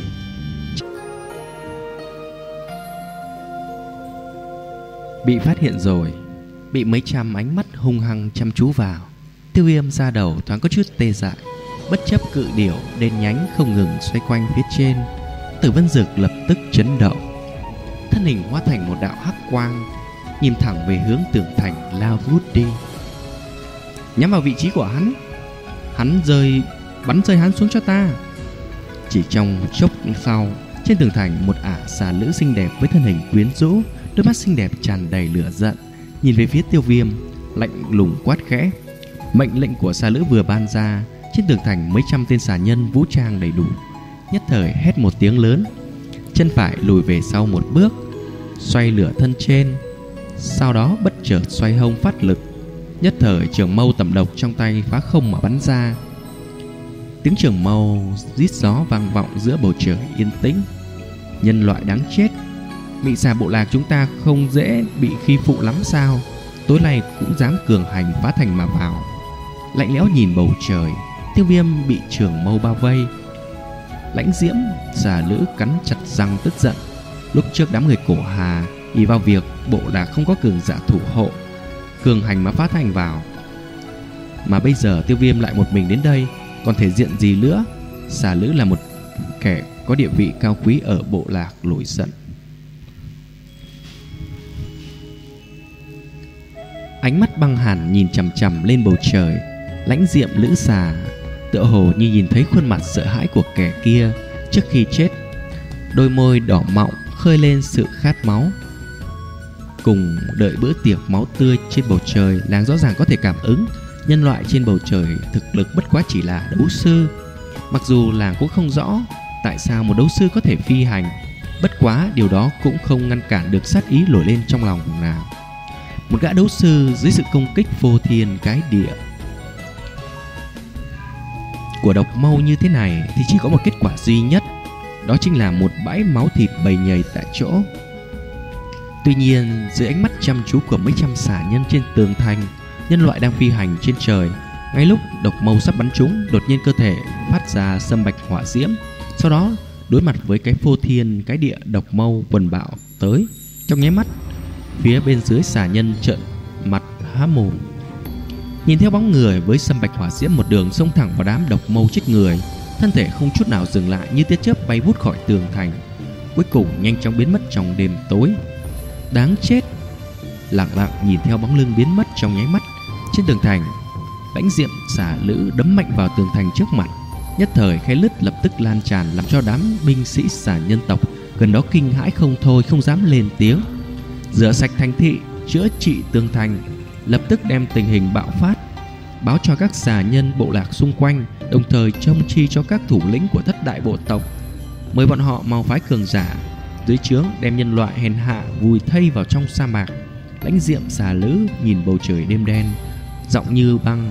bị phát hiện rồi, bị mấy trăm ánh mắt hung hăng chăm chú vào. Tiêu Viêm ra đầu thoáng có chút tê dại, bất chấp cự điểu đen nhánh không ngừng xoay quanh phía trên. Tử Vân Dực lập tức chấn động, thân hình hóa thành một đạo hắc quang, nhìn thẳng về hướng tường thành lao vút đi, nhắm vào vị trí của hắn. Hắn rơi, bắn rơi hắn xuống cho ta. Chỉ trong chốc sau, trên tường thành một ả xà nữ xinh đẹp với thân hình quyến rũ, đôi mắt xinh đẹp tràn đầy lửa giận, nhìn về phía Tiêu Viêm, lạnh lùng quát khẽ. Mệnh lệnh của xà nữ vừa ban ra, trên tường thành mấy trăm tên xà nhân vũ trang đầy đủ nhất thời hét một tiếng lớn, chân phải lùi về sau một bước, xoay lửa thân trên, sau đó bất chợt xoay hông phát lực. Nhất thời trường mâu tầm độc trong tay phá không mà bắn ra. Tiếng trường mâu rít gió vang vọng giữa bầu trời yên tĩnh. Nhân loại đáng chết, mị xà bộ lạc chúng ta không dễ bị khi phụ lắm sao? Tối nay cũng dám cường hành phá thành mà vào. Lạnh lẽo nhìn bầu trời, Tiêu Viêm bị trường mâu bao vây. Lãnh diễm xà nữ cắn chặt răng tức giận. Lúc trước đám người Cổ Hà ỷ vào việc bộ lạc không có cường giả thủ hộ, cường hành mà phá thành vào, mà bây giờ Tiêu Viêm lại một mình đến đây, còn thể diện gì nữa? Xà Lữ là một kẻ có địa vị cao quý ở bộ lạc nổi giận. Ánh mắt băng hàn nhìn chằm chằm lên bầu trời. Lãnh Diệm Lữ Xà tựa hồ như nhìn thấy khuôn mặt sợ hãi của kẻ kia trước khi chết. Đôi môi đỏ mọng khơi lên sự khát máu. Cùng đợi bữa tiệc máu tươi trên bầu trời, làng rõ ràng có thể cảm ứng nhân loại trên bầu trời thực lực bất quá chỉ là đấu sư. Mặc dù làng cũng không rõ tại sao một đấu sư có thể phi hành, bất quá điều đó cũng không ngăn cản được sát ý nổi lên trong lòng nàng. Một gã đấu sư dưới sự công kích phô thiên cái địa của độc mâu như thế này thì chỉ có một kết quả duy nhất, đó chính là một bãi máu thịt bầy nhầy tại chỗ. Tuy nhiên, dưới ánh mắt chăm chú của mấy trăm xà nhân trên tường thành, nhân loại đang phi hành trên trời, ngay lúc độc mâu sắp bắn trúng, đột nhiên cơ thể phát ra sâm bạch hỏa diễm. Sau đó đối mặt với cái phô thiên cái địa độc mâu quần bạo tới, trong nháy mắt phía bên dưới xà nhân trợn mặt há mồm. Nhìn theo bóng người với sâm bạch hỏa diễm một đường xông thẳng vào đám độc mâu chết người, thân thể không chút nào dừng lại, như tia chớp bay vút khỏi tường thành, cuối cùng nhanh chóng biến mất trong đêm tối. Đáng chết! Lặng lặng nhìn theo bóng lưng biến mất trong nháy mắt trên tường thành, Lãnh Diệm Xà Lữ đấm mạnh vào tường thành trước mặt. Nhất thời khe lứt lập tức lan tràn, làm cho đám binh sĩ xà nhân tộc gần đó kinh hãi không thôi, không dám lên tiếng. Rửa sạch thành thị, chữa trị tường thành, lập tức đem tình hình bạo phát báo cho các xà nhân bộ lạc xung quanh, đồng thời trông chi cho các thủ lĩnh của thất đại bộ tộc, mời bọn họ mau phái cường giả dưới trướng đem nhân loại hèn hạ vùi thây vào trong sa mạc. Lãnh Diệm Xà Lữ nhìn bầu trời đêm đen, giọng như băng